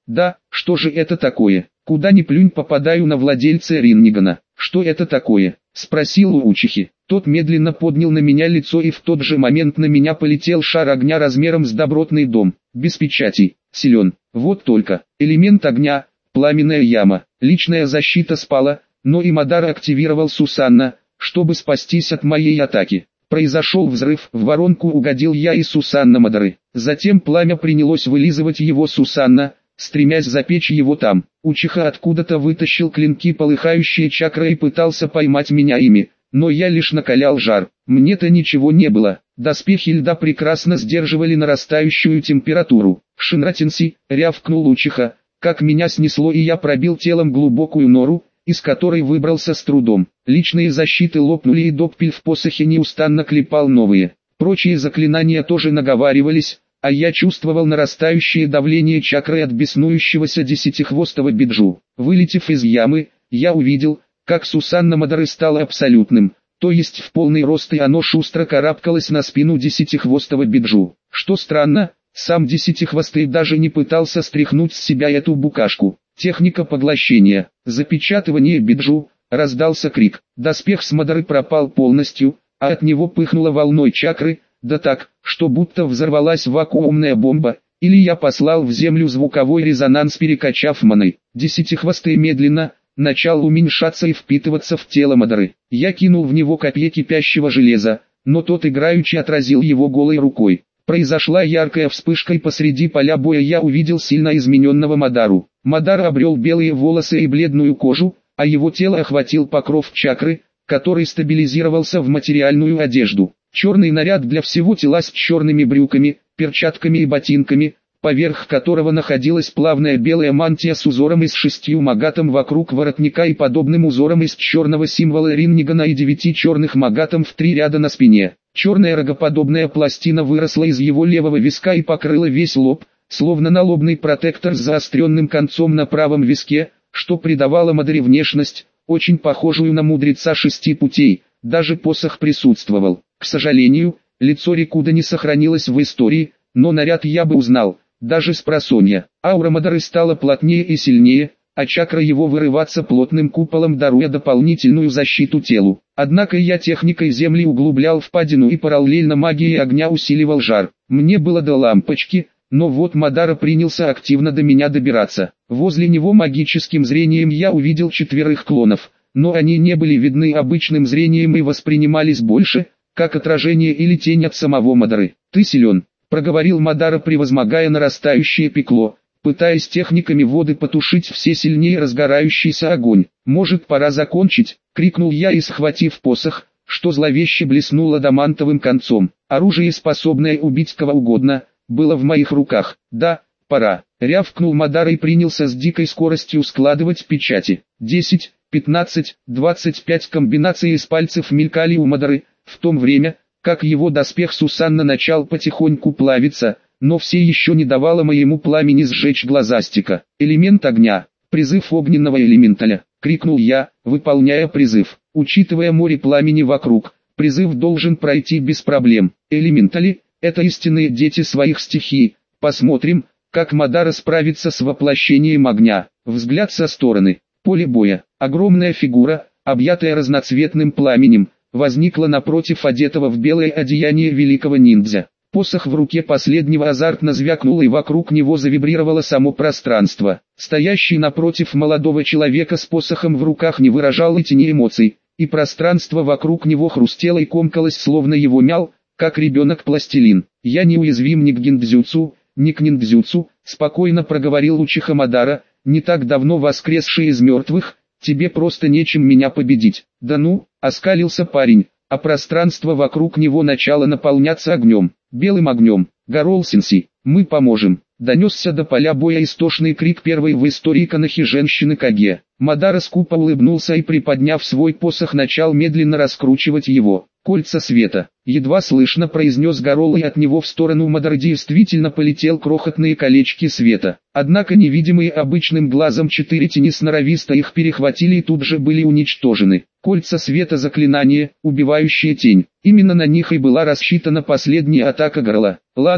S1: Да, что же это такое? Куда ни плюнь, попадаю на владельца Рингана. Что это такое? Спросил у Учихи. Тот медленно поднял на меня лицо, и в тот же момент на меня полетел шар огня размером с добротный дом. Без печатей. Силен. Вот только. Элемент огня. Пламенная яма. Личная защита спала, но и Мадара активировал Сусанна, чтобы спастись от моей атаки. Произошел взрыв, в воронку угодил я и Сусанна Мадары. Затем пламя принялось вылизывать его Сусанна, стремясь запечь его там. Учиха откуда-то вытащил клинки, полыхающие чакры, и пытался поймать меня ими, но я лишь накалял жар. Мне-то ничего не было. Доспехи льда прекрасно сдерживали нарастающую температуру. «Шинратинси!» — рявкнул Учиха, как меня снесло, и я пробил телом глубокую нору, из которой выбрался с трудом. Личные защиты лопнули, и Доппель в посохе неустанно клепал новые. Прочие заклинания тоже наговаривались, а я чувствовал нарастающее давление чакры от беснующегося десятихвостого биджу. Вылетев из ямы, я увидел, как Сусанна Мадары стала абсолютным, то есть в полный рост, и оно шустро карабкалось на спину десятихвостого биджу. Что странно, сам десятихвостый даже не пытался стряхнуть с себя эту букашку. Техника поглощения. Запечатывание биджу. Раздался крик. Доспех с Мадары пропал полностью, а от него пыхнуло волной чакры, да так, что будто взорвалась вакуумная бомба, или я послал в землю звуковой резонанс, перекачав маной. Десятихвостый медленно начал уменьшаться и впитываться в тело Мадары. Я кинул в него копье кипящего железа, но тот играючи отразил его голой рукой. Произошла яркая вспышка, и посреди поля боя я увидел сильно измененного Мадару. Мадар обрел белые волосы и бледную кожу, а его тело охватил покров чакры, который стабилизировался в материальную одежду. Черный наряд для всего тела с черными брюками, перчатками и ботинками, поверх которого находилась плавная белая мантия с узором из 6 магатом вокруг воротника и подобным узором из черного символа Рингана и 9 черных магатом в 3 ряда на спине. Черная рогоподобная пластина выросла из его левого виска и покрыла весь лоб, словно налобный протектор с заостренным концом на правом виске, что придавало Мадаре внешность, очень похожую на мудреца 6 путей. Даже посох присутствовал. К сожалению, лицо Рикуда не сохранилось в истории, но наряд я бы узнал, даже спросонья. Аура Мадары стала плотнее и сильнее, а чакра его вырываться плотным куполом, даруя дополнительную защиту телу. Однако я техникой земли углублял впадину и параллельно магией огня усиливал жар. Мне было до лампочки, но вот Мадара принялся активно до меня добираться. Возле него магическим зрением я увидел 4 клонов, но они не были видны обычным зрением и воспринимались больше, как отражение или тень от самого Мадары. «Ты силен», — проговорил Мадара, превозмогая нарастающее пекло, пытаясь техниками воды потушить все сильнее разгорающийся огонь. «Может, пора закончить?» — крикнул я, и, схватив посох, что зловеще блеснуло адамантовым концом. Оружие, способное убить кого угодно, было в моих руках. «Да, пора», — рявкнул Мадара и принялся с дикой скоростью складывать печати. 10, 15, 25 комбинаций из пальцев мелькали у Мадары, в то время, как его доспех Сусанна начал потихоньку плавиться, но все еще не давало моему пламени сжечь глазастика. «Элемент огня, призыв огненного элементаля», — крикнул я, выполняя призыв. Учитывая море пламени вокруг, призыв должен пройти без проблем. Элементали — это истинные дети своих стихий. Посмотрим, как Мадара справится с воплощением огня. Взгляд со стороны. Поле боя. Огромная фигура, объятая разноцветным пламенем, возникла напротив одетого в белое одеяние великого ниндзя. Посох в руке последнего азартно звякнул, и вокруг него завибрировало само пространство. Стоящий напротив молодого человека с посохом в руках не выражал и тени эмоций, и пространство вокруг него хрустело и комкалось, словно его мял, как ребенок, пластилин. «Я не уязвим ни к гиндзюцу, ни к ниндзюцу», — спокойно проговорил Учиха Мадара, не так давно воскресший из мертвых. «Тебе просто нечем меня победить». «Да ну», — оскалился парень, а пространство вокруг него начало наполняться огнем, белым огнем. «Гарол-сенсей, мы поможем», — донесся до поля боя истошный крик первой в истории канохи женщины Каге. Мадара скупо улыбнулся и, приподняв свой посох, начал медленно раскручивать его. «Кольца света», — едва слышно произнес Гарол, и от него в сторону Мадары действительно полетел крохотные колечки света. Однако невидимые обычным глазом 4 тени сноровисто их перехватили и тут же были уничтожены. Кольца света — заклинание, убивающее тень. Именно на них и была рассчитана последняя атака Гарола. «Ладно,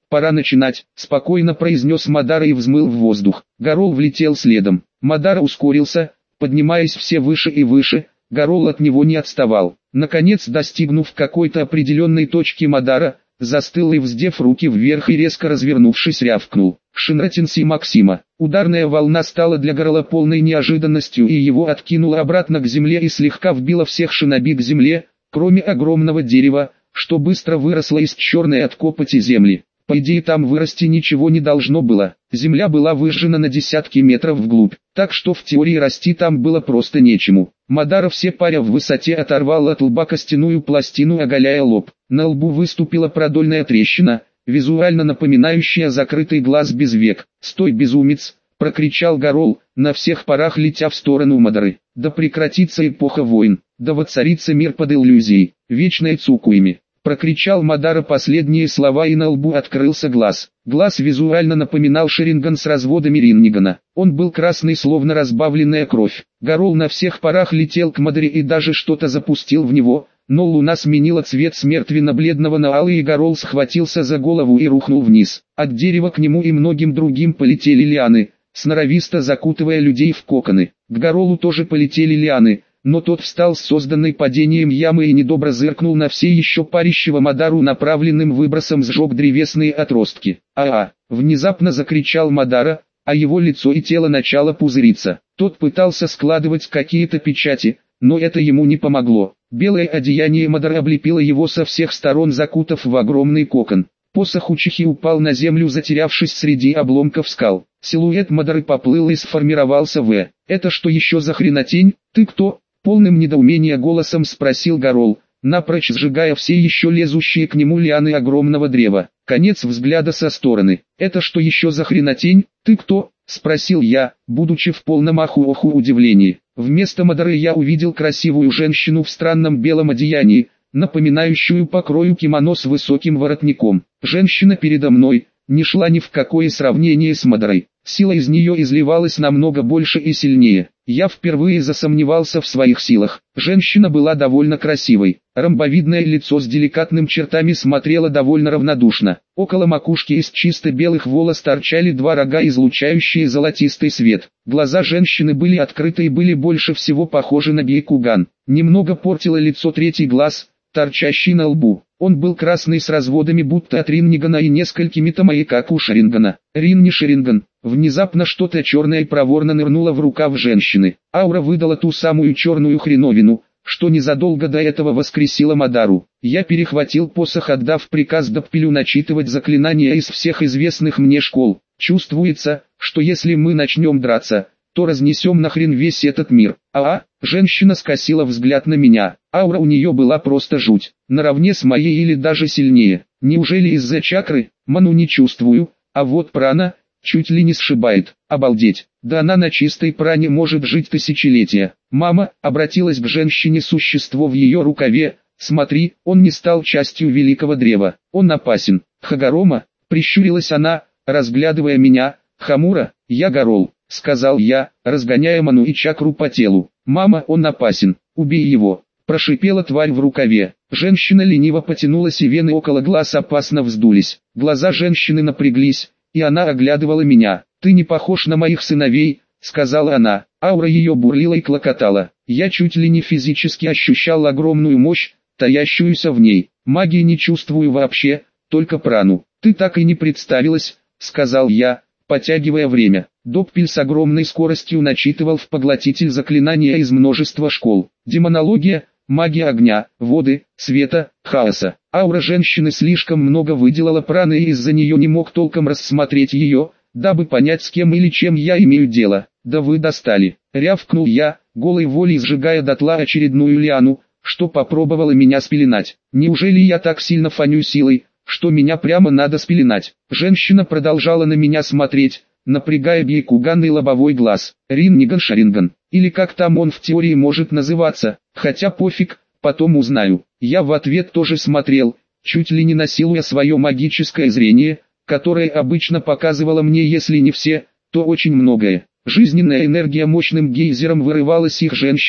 S1: «Пора начинать», — спокойно произнес Мадара и взмыл в воздух. Гарол влетел следом. Мадара ускорился, поднимаясь все выше и выше, Гарол от него не отставал. Наконец, достигнув какой-то определенной точки, Мадара застыл и, вздев руки вверх и резко развернувшись, рявкнул: «Шинратинси Максима!». Ударная волна стала для Гарола полной неожиданностью, и его откинуло обратно к земле и слегка вбило всех шиноби к земле, кроме огромного дерева, что быстро выросло из черной от копоти земли. По идее, там вырасти ничего не должно было. Земля была выжжена на десятки метров вглубь, так что в теории расти там было просто нечему. Мадара, все паря в высоте, оторвал от лба костяную пластину, оголяя лоб. На лбу выступила продольная трещина, визуально напоминающая закрытый глаз без век. «Стой, безумец!» — прокричал Гарол, на всех парах летя в сторону Мадары. «Да прекратится эпоха войн, да воцарится мир под иллюзией, вечной Цукуями!» Прокричал Мадара последние слова, и на лбу открылся глаз. Глаз визуально напоминал Шеринган с разводами Рингана. Он был красный, словно разбавленная кровь. Гарол на всех парах летел к Мадаре и даже что-то запустил в него, но луна сменила цвет с мертвенно-бледного на алый, и Гарол схватился за голову и рухнул вниз. От дерева к нему и многим другим полетели лианы, сноровисто закутывая людей в коконы. К Гаролу тоже полетели лианы, но тот встал с созданной падением ямы и недобро зыркнул на все еще парящего Мадару, направленным выбросом сжег древесные отростки. «А-а!» — внезапно закричал Мадара, а его лицо и тело начало пузыриться. Тот пытался складывать какие-то печати, но это ему не помогло. Белое одеяние Мадара облепило его со всех сторон, закутав в огромный кокон. Посох Учихи упал на землю, затерявшись среди обломков скал. Силуэт Мадары поплыл и сформировался в «Это что еще за хренотень? Ты кто?» Полным недоумения голосом спросил Гарол, напрочь сжигая все еще лезущие к нему лианы огромного древа. Конец взгляда со стороны. «Это что еще за хренотень? Ты кто?» — спросил я, будучи в полном аху-оху удивлении. Вместо Мадары я увидел красивую женщину в странном белом одеянии, напоминающую по крою кимоно с высоким воротником. Женщина передо мной не шла ни в какое сравнение с Мадарой. Сила из нее изливалась намного больше и сильнее. Я впервые засомневался в своих силах. Женщина была довольно красивой. Ромбовидное лицо с деликатными чертами смотрело довольно равнодушно. Около макушки из чисто белых волос торчали два рога, излучающие золотистый свет. Глаза женщины были открыты и были больше всего похожи на бейкуган. Немного портило лицо третий глаз, торчащий на лбу. Он был красный с разводами будто от Рингана и несколькими томами, как у Шерингана. Ринни Шеринган. Внезапно что-то черное проворно нырнуло в рукав женщины. Аура выдала ту самую черную хреновину, что незадолго до этого воскресила Мадару. Я перехватил посох, отдав приказ Даппелю начитывать заклинания из всех известных мне школ. Чувствуется, что если мы начнем драться, то разнесем нахрен весь этот мир. Женщина скосила взгляд на меня. Аура у нее была просто жуть, наравне с моей или даже сильнее. Неужели из-за чакры? Ману не чувствую, а вот прана чуть ли не сшибает. Обалдеть, да она на чистой пране может жить тысячелетия. Мама, обратилась к женщине существо в ее рукаве, смотри, он не стал частью великого древа, он опасен. Хагарома, прищурилась она, разглядывая меня. Хамура, я Гарол, сказал я, разгоняя ману и чакру по телу. Мама, он опасен, убей его. Прошипела тварь в рукаве. Женщина лениво потянулась, и вены около глаз опасно вздулись. Глаза женщины напряглись, и она оглядывала меня. «Ты не похож на моих сыновей», — сказала она. Аура ее бурлила и клокотала. Я чуть ли не физически ощущал огромную мощь, таящуюся в ней. Магии не чувствую вообще, только прану. «Ты так и не представилась», — сказал я, потягивая время. Доппель с огромной скоростью начитывал в поглотитель заклинания из множества школ. Демонология, магия огня, воды, света, хаоса. Аура женщины слишком много выделала праны, и из-за нее не мог толком рассмотреть ее, дабы понять, с кем или чем я имею дело. «Да вы достали!» — рявкнул я, голой волей сжигая дотла очередную лиану, что попробовала меня спеленать. «Неужели я так сильно фаню силой, что меня прямо надо спеленать?» Женщина продолжала на меня смотреть, напрягая бейкуган и лобовой глаз. Ринган Шаринган, или как там он в теории может называться, хотя пофиг, потом узнаю. Я в ответ тоже смотрел, чуть ли не насилуя свое магическое зрение, которое обычно показывало мне, если не все, то очень многое. Жизненная энергия мощным гейзером вырывалась из женщины,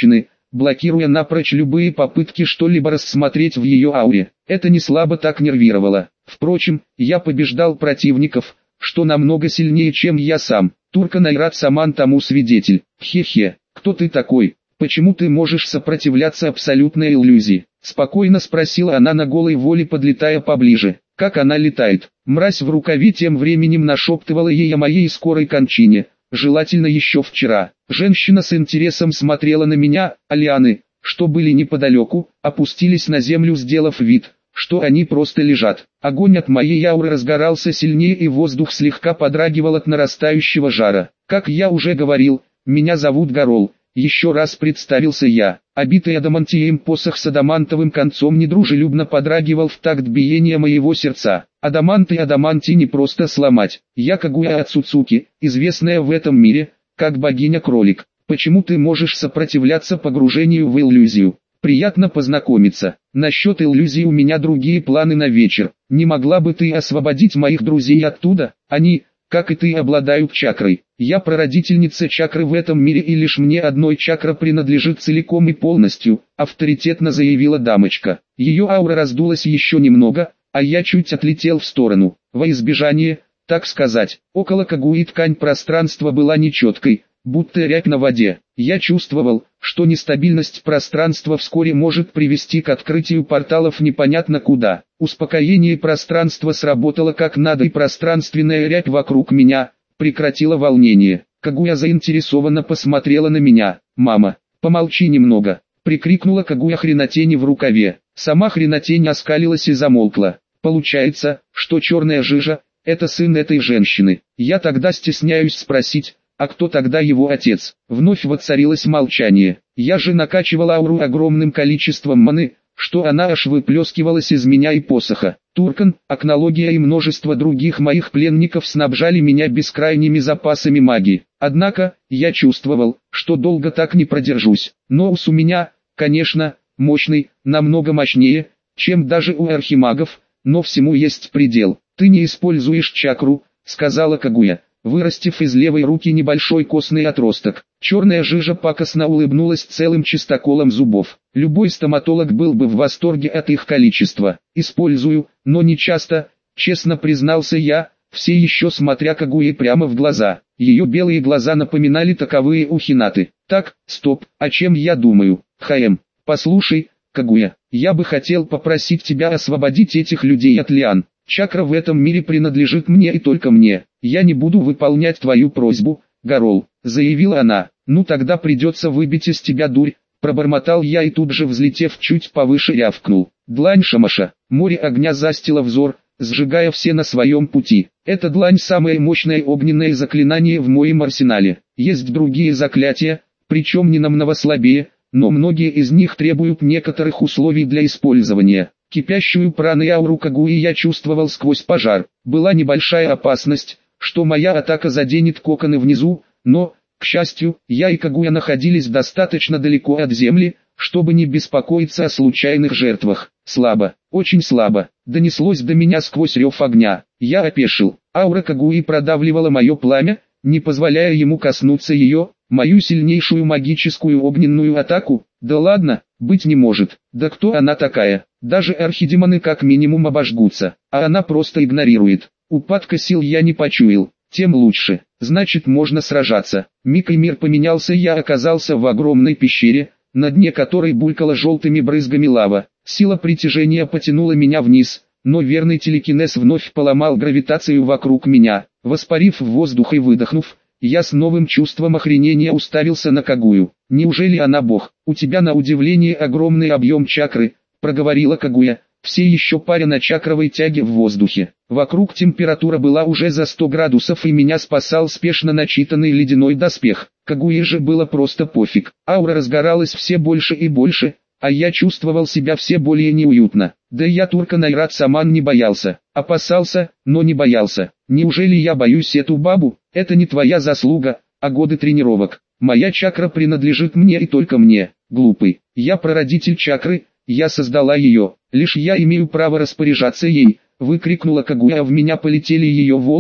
S1: блокируя напрочь любые попытки что-либо рассмотреть в ее ауре. Это не слабо так нервировало. Впрочем, я побеждал противников, что намного сильнее, чем я сам. Туркан Айрат Саман тому свидетель. Хе-хе, кто ты такой? Почему ты можешь сопротивляться абсолютной иллюзии? Спокойно спросила она на голой воле, подлетая поближе. Как она летает? Мразь в рукаве тем временем нашептывала ей о моей скорой кончине, желательно еще вчера. Женщина с интересом смотрела на меня, а лианы, что были неподалеку, опустились на землю, сделав вид, что они просто лежат. Огонь от моей ауры разгорался сильнее, и воздух слегка подрагивал от нарастающего жара. Как я уже говорил, меня зовут Гарол. Еще раз представился я. Обитый адамантием посох с адамантовым концом недружелюбно подрагивал в такт биения моего сердца. Адаманты не просто сломать. Я Кагуя Ацуцуки, известная в этом мире, как богиня-кролик. Почему ты можешь сопротивляться погружению в иллюзию? Приятно познакомиться. Насчет иллюзии у меня другие планы на вечер. Не могла бы ты освободить моих друзей оттуда? Они, как и ты, обладают чакрой. Я прародительница чакры в этом мире, и лишь мне одной чакра принадлежит целиком и полностью, авторитетно заявила дамочка. Ее аура раздулась еще немного, а я чуть отлетел в сторону. Во избежание, так сказать, около Кагуи ткань пространства была нечеткой, будто рябь на воде. Я чувствовал, что нестабильность пространства вскоре может привести к открытию порталов непонятно куда. Успокоение пространства сработало как надо, и пространственная рябь вокруг меня прекратила волнение. Кагуя заинтересованно посмотрела на меня. «Мама, помолчи немного», — прикрикнула Кагуя хренотени в рукаве. Сама хренотень оскалилась и замолкла. Получается, что черная жижа — это сын этой женщины. Я тогда стесняюсь спросить, а кто тогда его отец? Вновь воцарилось молчание. Я же накачивал ауру огромным количеством маны, что она аж выплескивалась из меня и посоха. Туркан, Акнология и множество других моих пленников снабжали меня бескрайними запасами магии. Однако, я чувствовал, что долго так не продержусь. Но ус у меня, конечно, мощный, намного мощнее, чем даже у архимагов, но всему есть предел. Ты не используешь чакру, сказала Кагуя, вырастив из левой руки небольшой костный отросток. Черная жижа пакостно улыбнулась целым чистоколом зубов. Любой стоматолог был бы в восторге от их количества. Использую, но не часто, честно признался я, все еще смотря Кагуе прямо в глаза. Ее белые глаза напоминали таковые у Хинаты. Так, стоп, о чем я думаю? Послушай, Кагуя, я бы хотел попросить тебя освободить этих людей от лиан. Чакра в этом мире принадлежит мне и только мне. Я не буду выполнять твою просьбу, Гарол, заявила она. Ну тогда придется выбить из тебя дурь, пробормотал я и тут же, взлетев чуть повыше, рявкнул. Длань Шамаша. Море огня застило взор, сжигая все на своем пути. Эта длань самое мощное огненное заклинание в моем арсенале. Есть другие заклятия, причем не намного слабее, но многие из них требуют некоторых условий для использования. Кипящую праной ауру Кагуи я чувствовал сквозь пожар. Была небольшая опасность, что моя атака заденет коконы внизу, но, к счастью, я и Кагуя находились достаточно далеко от земли, чтобы не беспокоиться о случайных жертвах. Слабо, очень слабо, донеслось до меня сквозь рев огня. Я опешил. Аура Кагуи продавливала мое пламя, не позволяя ему коснуться ее, мою сильнейшую магическую огненную атаку. Да ладно, быть не может. Да кто она такая? Даже архидемоны как минимум обожгутся, а она просто игнорирует. Упадка сил я не почуял, тем лучше, значит можно сражаться. Миг и мир поменялся, я оказался в огромной пещере, на дне которой булькала желтыми брызгами лава. Сила притяжения потянула меня вниз, но верный телекинез вновь поломал гравитацию вокруг меня. Воспарив в воздух и выдохнув, я с новым чувством охренения уставился на Кагую. Неужели она бог? У тебя на удивление огромный объем чакры, проговорила Кагуя, все еще паря на чакровой тяге в воздухе. Вокруг температура была уже за 100 градусов, и меня спасал спешно начитанный ледяной доспех. Кагуе же было просто пофиг. Аура разгоралась все больше и больше, а я чувствовал себя все более неуютно. Да я Туркан Айрат Саман не боялся. Опасался, но не боялся. Неужели я боюсь эту бабу? Это не твоя заслуга, а годы тренировок. Моя чакра принадлежит мне и только мне. Глупый. Я прародитель чакры, я создала ее. Лишь я имею право распоряжаться ей. Выкрикнула Кагуя, а в меня полетели ее волосы,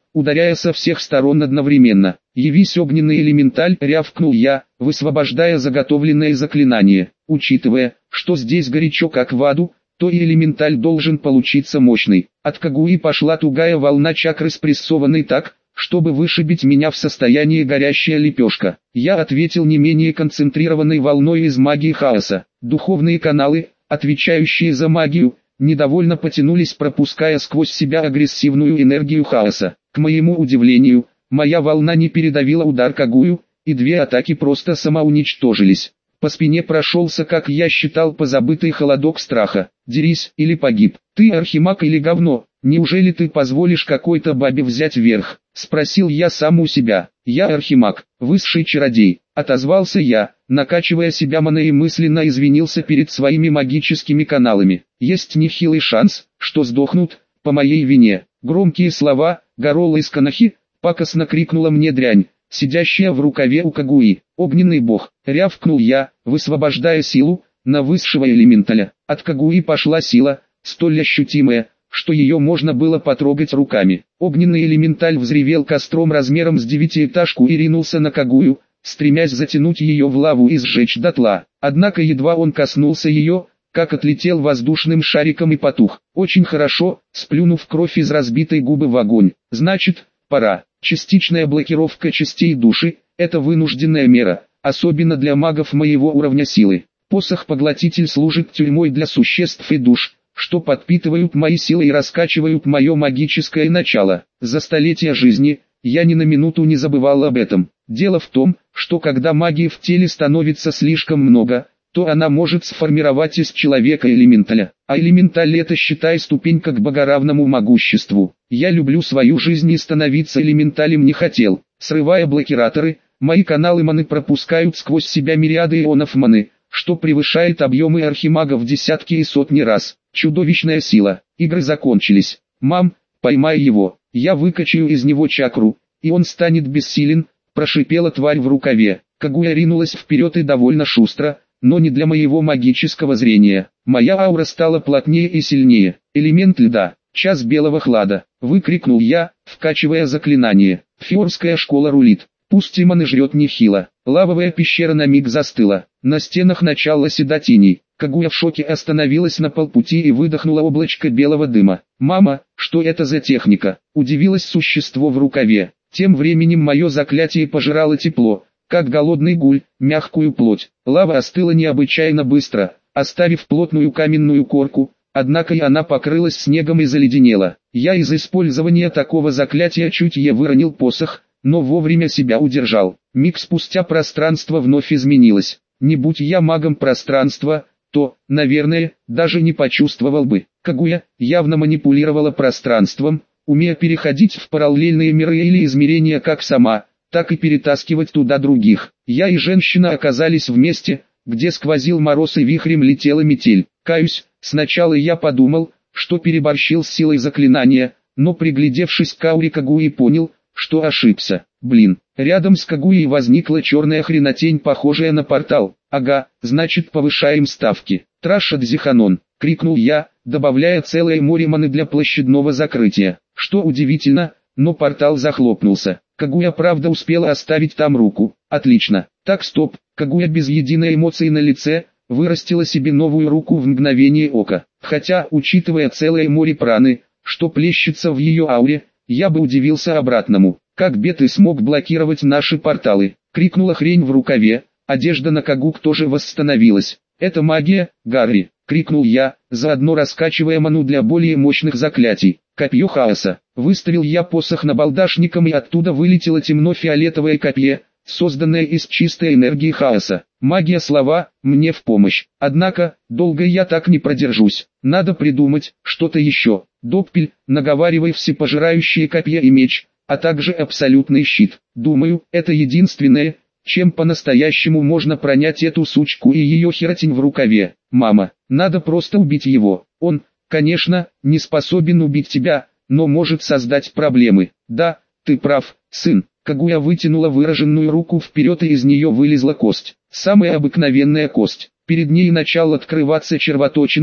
S1: ударяя со всех сторон одновременно. «Явись, огненный элементаль!» — рявкнул я, высвобождая заготовленное заклинание. Учитывая, что здесь горячо как в аду, то и элементаль должен получиться мощный. От Кагуи пошла тугая волна чакры, спрессованной так, чтобы вышибить меня в состоянии горящая лепешка. Я ответил не менее концентрированной волной из магии хаоса. Духовные каналы, отвечающие за магию, недовольно потянулись, пропуская сквозь себя агрессивную энергию хаоса. К моему удивлению, моя волна не передавила удар Кагую, и две атаки просто самоуничтожились. По спине прошелся, как я считал, позабытый холодок страха. «Дерись или погиб. Ты архимаг или говно? Неужели ты позволишь какой-то бабе взять верх?» — спросил я сам у себя. «Я архимаг, высший чародей», — отозвался я, накачивая себя маной, и мысленно извинился перед своими магическими каналами. «Есть нехилый шанс, что сдохнут, по моей вине». Громкие слова, горолла из Канахи, пакостно крикнула мне дрянь, сидящая в рукаве у Кагуи. «Огненный бог!» — рявкнул я, высвобождая силу на высшего элементаля. От Кагуи пошла сила, столь ощутимая, что ее можно было потрогать руками. Огненный элементаль взревел костром размером с 9-этажку и ринулся на Кагую, стремясь затянуть ее в лаву и сжечь дотла. Однако едва он коснулся ее, как отлетел воздушным шариком и потух. «Очень хорошо», — сплюнув кровь из разбитой губы в огонь. «Значит, пора». Частичная блокировка частей души — это вынужденная мера, особенно для магов моего уровня силы. Посох-поглотитель служит тюрьмой для существ и душ, что подпитывают мои силы и раскачивают мое магическое начало. За столетия жизни я ни на минуту не забывал об этом. Дело в том, что когда магии в теле становится слишком много, то она может сформировать из человека элементаля. А элементаль — это, считай, ступенька к богоравному могуществу. Я люблю свою жизнь и становиться элементалем не хотел. Срывая блокираторы, мои каналы маны пропускают сквозь себя мириады ионов маны, что превышает объемы архимага в десятки и сотни раз. Чудовищная сила. Игры закончились. «Мам, поймай его, я выкачаю из него чакру, и он станет бессилен», — прошипела тварь в рукаве. Кагуя ринулась вперед и довольно шустро, но не для моего магического зрения. Моя аура стала плотнее и сильнее. «Элемент льда, час белого хлада», — выкрикнул я, вкачивая заклинание. Фьорская школа рулит. Пусть Тимон и жрет нехило. Лавовая пещера на миг застыла. На стенах начало седать теней. Кагуя в шоке остановилась на полпути и выдохнула облачко белого дыма. «Мама, что это за техника?» — удивилось существо в рукаве. Тем временем мое заклятие пожирало тепло, как голодный гуль, мягкую плоть. Лава остыла необычайно быстро, оставив плотную каменную корку, однако и она покрылась снегом и заледенела. Я из использования такого заклятия чуть не выронил посох, но вовремя себя удержал. Миг спустя пространство вновь изменилось. Не будь я магом пространства, то, наверное, даже не почувствовал бы. Кагуя явно манипулировала пространством, умея переходить в параллельные миры или измерения как сама, так и перетаскивать туда других. Я и женщина оказались в месте, где сквозил мороз и вихрем летела метель. Каюсь, сначала я подумал, что переборщил с силой заклинания, но приглядевшись к ауре Кагуи понял, что ошибся. Рядом с Кагуей возникла черная хренотень, похожая на портал. «Ага, значит повышаем ставки». «Траша Дзиханон!» — крикнул я, добавляя целое море маны для площадного закрытия. Что удивительно, но портал захлопнулся. Кагуя правда успела оставить там руку. Отлично. Так, стоп. Кагуя без единой эмоции на лице вырастила себе новую руку в мгновение ока. Хотя, учитывая целое море праны, что плещется в ее ауре, я бы удивился обратному. «Как бы ты смог блокировать наши порталы?» — крикнула хрень в рукаве. Одежда на Кагук тоже восстановилась. «Это магия, Гарри!» — крикнул я, заодно раскачивая ману для более мощных заклятий. «Копье хаоса!» Выставил я посох набалдашником, и оттуда вылетело темно-фиолетовое копье, созданное из чистой энергии хаоса. Магия слова мне в помощь. Однако, долго я так не продержусь. Надо придумать что-то еще. Доппель, наговаривай всепожирающее копье и меч, а также абсолютный щит. Думаю, это единственное, чем по-настоящему можно пронять эту сучку и ее херотень в рукаве. «Мама, надо просто убить его. Он, конечно, не способен убить тебя, но может создать проблемы». «Да, ты прав, сын». Кагуя вытянула выраженную руку вперед, и из нее вылезла кость. Самая обыкновенная кость. Перед ней начал открываться червоточина,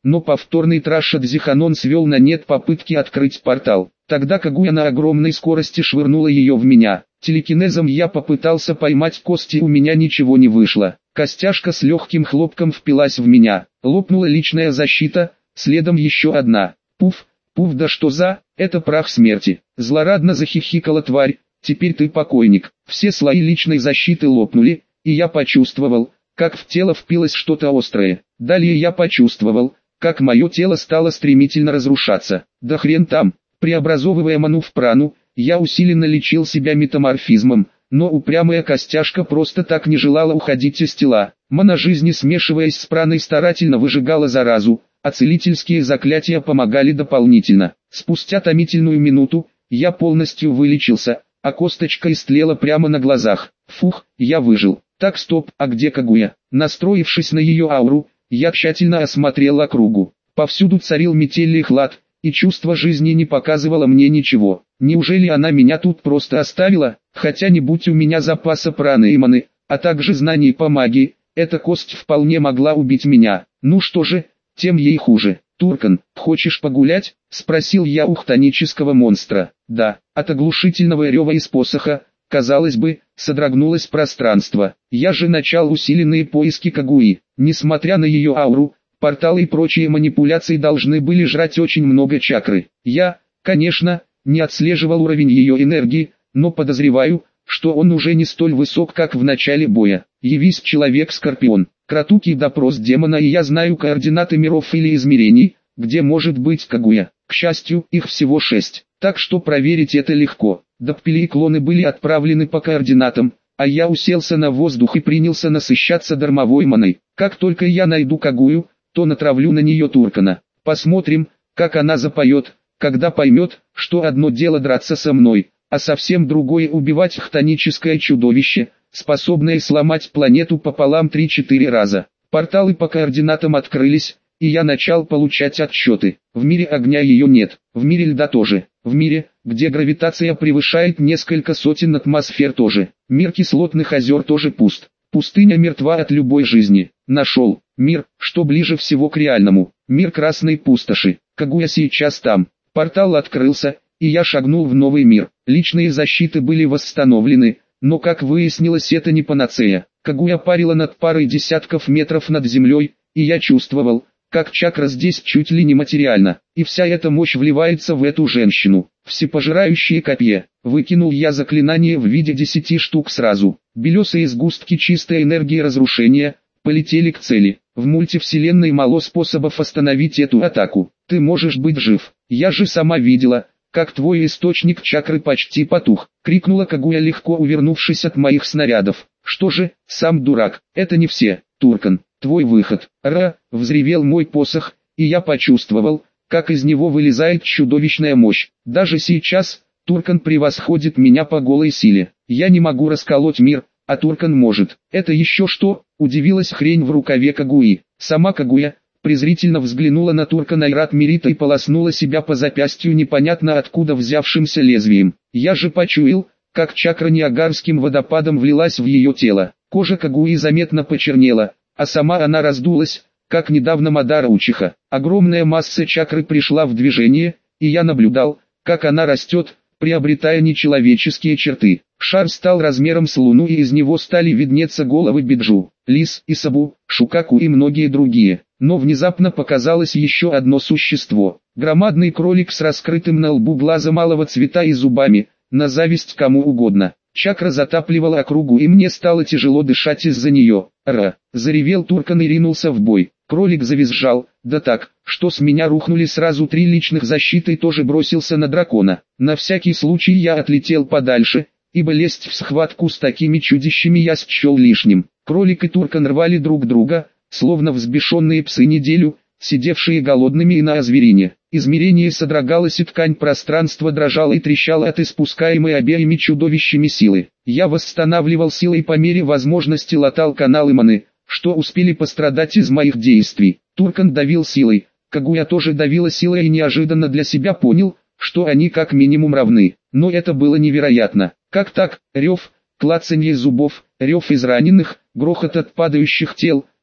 S1: но повторный Трашат Зиханон свел на нет попытки открыть портал. Тогда Кагуя на огромной скорости швырнула ее в меня. Телекинезом я попытался поймать кости, у меня ничего не вышло. Костяшка с легким хлопком впилась в меня. Лопнула личная защита, следом еще одна. Пуф, пуф, да что за, это прах смерти. Злорадно захихикала тварь, теперь ты покойник. Все слои личной защиты лопнули, и я почувствовал, как в тело впилось что-то острое. Далее я почувствовал, как мое тело стало стремительно разрушаться. Да хрен там, преобразовывая ману в прану, я усиленно лечил себя метаморфизмом, но упрямая костяшка просто так не желала уходить из тела. Мана жизни, смешиваясь с праной, старательно выжигала заразу, а целительские заклятия помогали дополнительно. Спустя томительную минуту, я полностью вылечился, а косточка истлела прямо на глазах. Фух, я выжил. Так, стоп, а где Кагуя? Настроившись на ее ауру, я тщательно осмотрел округу. Повсюду царил метельный хлад, и чувство жизни не показывало мне ничего. Неужели она меня тут просто оставила? Хотя не будь у меня запаса праны и маны, а также знаний по магии, эта кость вполне могла убить меня. Ну что же, тем ей хуже. «Туркан, хочешь погулять?» – спросил я у хтонического монстра. Да, от оглушительного рева из посоха, казалось бы, содрогнулось пространство. Я же начал усиленные поиски Кагуи. Несмотря на ее ауру, порталы и прочие манипуляции должны были жрать очень много чакры. Я, конечно, не отслеживал уровень ее энергии, но подозреваю, что он уже не столь высок, как в начале боя. Явись, Человек-Скорпион. Кратукий допрос демона, и я знаю координаты миров или измерений, где может быть Кагуя. К счастью, их всего 6, так что проверить это легко. Доппели и клоны были отправлены по координатам, а я уселся на воздух и принялся насыщаться дармовой маной. Как только я найду Кагую, то натравлю на нее Туркана. Посмотрим, как она запоет, когда поймет, что одно дело драться со мной, а совсем другое убивать хтоническое чудовище, способное сломать планету пополам 3-4 раза. Порталы по координатам открылись, и я начал получать отсчеты. В мире огня ее нет, в мире льда тоже, в мире, где гравитация превышает несколько сотен атмосфер тоже. Мир кислотных озер тоже пуст. Пустыня мертва от любой жизни. Нашел. Мир, что ближе всего к реальному. Мир красной пустоши. Кагуя сейчас там. Портал открылся, и я шагнул в новый мир. Личные защиты были восстановлены, но, как выяснилось, это не панацея. Кагуя парила над парой десятков метров над землей, и я чувствовал, как чакра здесь чуть ли не материальна, и вся эта мощь вливается в эту женщину. Всепожирающее копье. Выкинул я заклинание в виде 10 штук сразу. Белесые сгустки чистой энергии разрушения полетели к цели. В мультивселенной мало способов остановить эту атаку. Ты можешь быть жив. Я же сама видела, как твой источник чакры почти потух, крикнула Кагуя, легко увернувшись от моих снарядов. Что же, сам дурак, это не все, Туркан, твой выход. Взревел мой посох, и я почувствовал, как из него вылезает чудовищная мощь. Даже сейчас, Туркан превосходит меня по голой силе. Я не могу расколоть мир, а Туркан может. Это еще что? Удивилась хрень в рукаве Кагуи. Сама Кагуя презрительно взглянула на Туркана и Ратмирита и полоснула себя по запястью непонятно откуда взявшимся лезвием. Я же почуял, как чакра ниагарским водопадом влилась в ее тело. Кожа Кагуи заметно почернела, а сама она раздулась, как недавно Мадара Учиха. Огромная масса чакры пришла в движение, и я наблюдал, как она растет, приобретая нечеловеческие черты. Шар стал размером с луну, и из него стали виднеться головы Биджу, Лис, Исабу, Шукаку и многие другие. Но внезапно показалось еще одно существо. Громадный кролик с раскрытым на лбу глазом малого цвета и зубами, на зависть кому угодно. Чакра затапливала округу, и мне стало тяжело дышать из-за нее. Заревел Туркан и ринулся в бой. Кролик завизжал, да так, что с меня рухнули сразу 3 личных защиты, и тоже бросился на дракона. На всякий случай я отлетел подальше, ибо лезть в схватку с такими чудищами я счел лишним. Кролик и Туркан рвали друг друга, словно взбешенные псы неделю, сидевшие голодными и на озверине. Измерение содрогалось, и ткань пространства дрожала и трещала от испускаемой обеими чудовищами силы. Я восстанавливал силой по мере возможности, латал каналы маны, что успели пострадать из моих действий. Туркан давил силой, Кагуя тоже давила силой, и неожиданно для себя понял, что они как минимум равны. Но это было невероятно. Как так? Рев, клацанье зубов, рев израненных, грохот от падающих тел,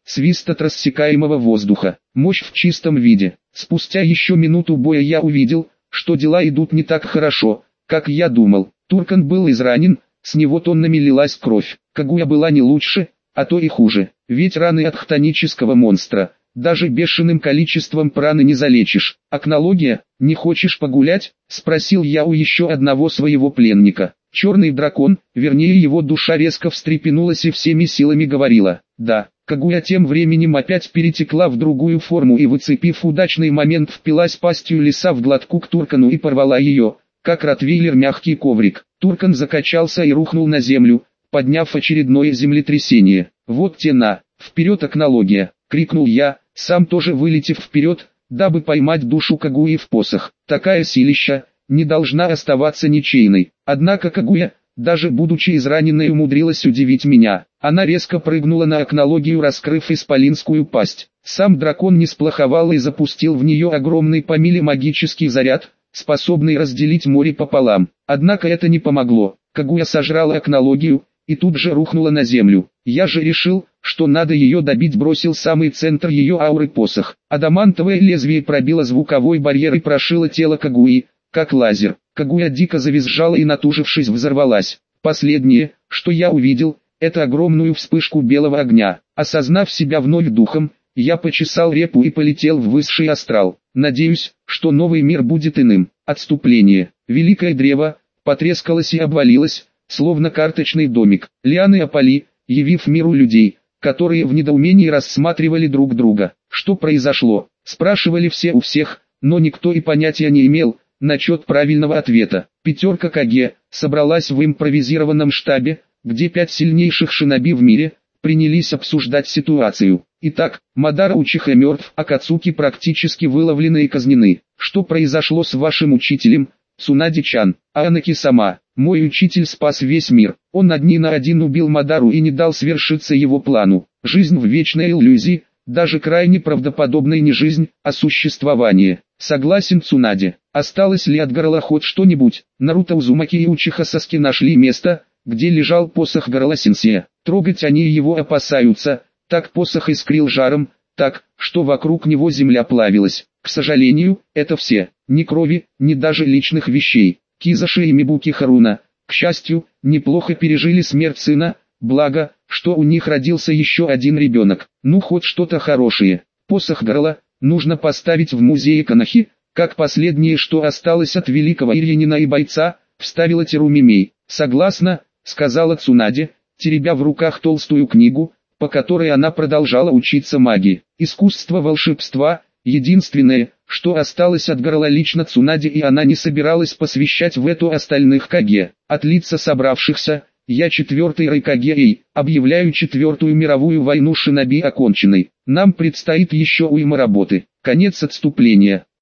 S1: свист от рассекаемого воздуха, мощь в чистом виде. Спустя еще минуту боя я увидел, что дела идут не так хорошо, как я думал. Туркан был изранен, с него тоннами лилась кровь. Кагуя была не лучше, а то и хуже. Ведь раны от хтонического монстра даже бешеным количеством праны не залечишь. Акнология, не хочешь погулять? Спросил я у еще одного своего пленника. Черный дракон, вернее его душа резко встрепенулась и всеми силами говорила: да. Кагуя тем временем опять перетекла в другую форму и, выцепив удачный момент, впилась пастью лиса в глотку к Туркану и порвала ее, как ротвейлер мягкий коврик. Туркан закачался и рухнул на землю, подняв очередное землетрясение. Вот тена, вперед акнология, крикнул я, сам тоже вылетев вперед, дабы поймать душу Кагуи в посох. Такая силища не должна оставаться ничейной. Однако Кагуя, даже будучи израненной, умудрилась удивить меня. Она резко прыгнула на акнологию, раскрыв исполинскую пасть. Сам дракон не сплоховал и запустил в нее огромный по миле магический заряд, способный разделить море пополам. Однако это не помогло. Кагуя сожрала акнологию и тут же рухнула на землю. Я же решил, что надо ее добить, бросил в самый центр ее ауры посох. Адамантовое лезвие пробило звуковой барьер и прошило тело Кагуи, как лазер. Кагуя дико завизжала и, натужившись, взорвалась. Последнее, что я увидел, это огромную вспышку белого огня. Осознав себя вновь духом, я почесал репу и полетел в высший астрал. Надеюсь, что новый мир будет иным. Отступление. Великое древо потрескалось и обвалилось, словно карточный домик. Лианы опали, явив миру людей, которые в недоумении рассматривали друг друга. Что произошло? Спрашивали все у всех, но никто и понятия не имел насчет правильного ответа. Пятерка Каге собралась в импровизированном штабе, где 5 сильнейших шиноби в мире принялись обсуждать ситуацию. Итак, Мадара Учиха мертв, а Кацуки практически выловлены и казнены. Что произошло с вашим учителем, Цунади-чан? Анаки-сама, мой учитель спас весь мир. Он один на один убил Мадару и не дал свершиться его плану. Жизнь в вечной иллюзии, даже крайне правдоподобной не жизнь, а существование. Согласен, Цунади. Осталось ли от горла хоть что-нибудь? Наруто Узумаки и Учиха Саски нашли место, где лежал посох горла Сенсея. Трогать они его опасаются, так посох искрил жаром, так, что вокруг него земля плавилась. К сожалению, это все. Ни крови, ни даже личных вещей. Кизаши и Мибуки Харуна, к счастью, неплохо пережили смерть сына, благо, что у них родился еще один ребенок. Ну хоть что-то хорошее. Посох горла нужно поставить в музее Канахи, как последнее, что осталось от великого ирьянина и бойца, вставила Терумимей. Согласна, сказала Цунади, теребя в руках толстую книгу, по которой она продолжала учиться магии. Искусство волшебства — единственное, что осталось от горла лично Цунади, и она не собиралась посвящать в это остальных Каге. От лица собравшихся, я 4-й Райкаге, объявляю 4-ю мировую войну шиноби оконченной. Нам предстоит еще уйма работы. Конец отступления.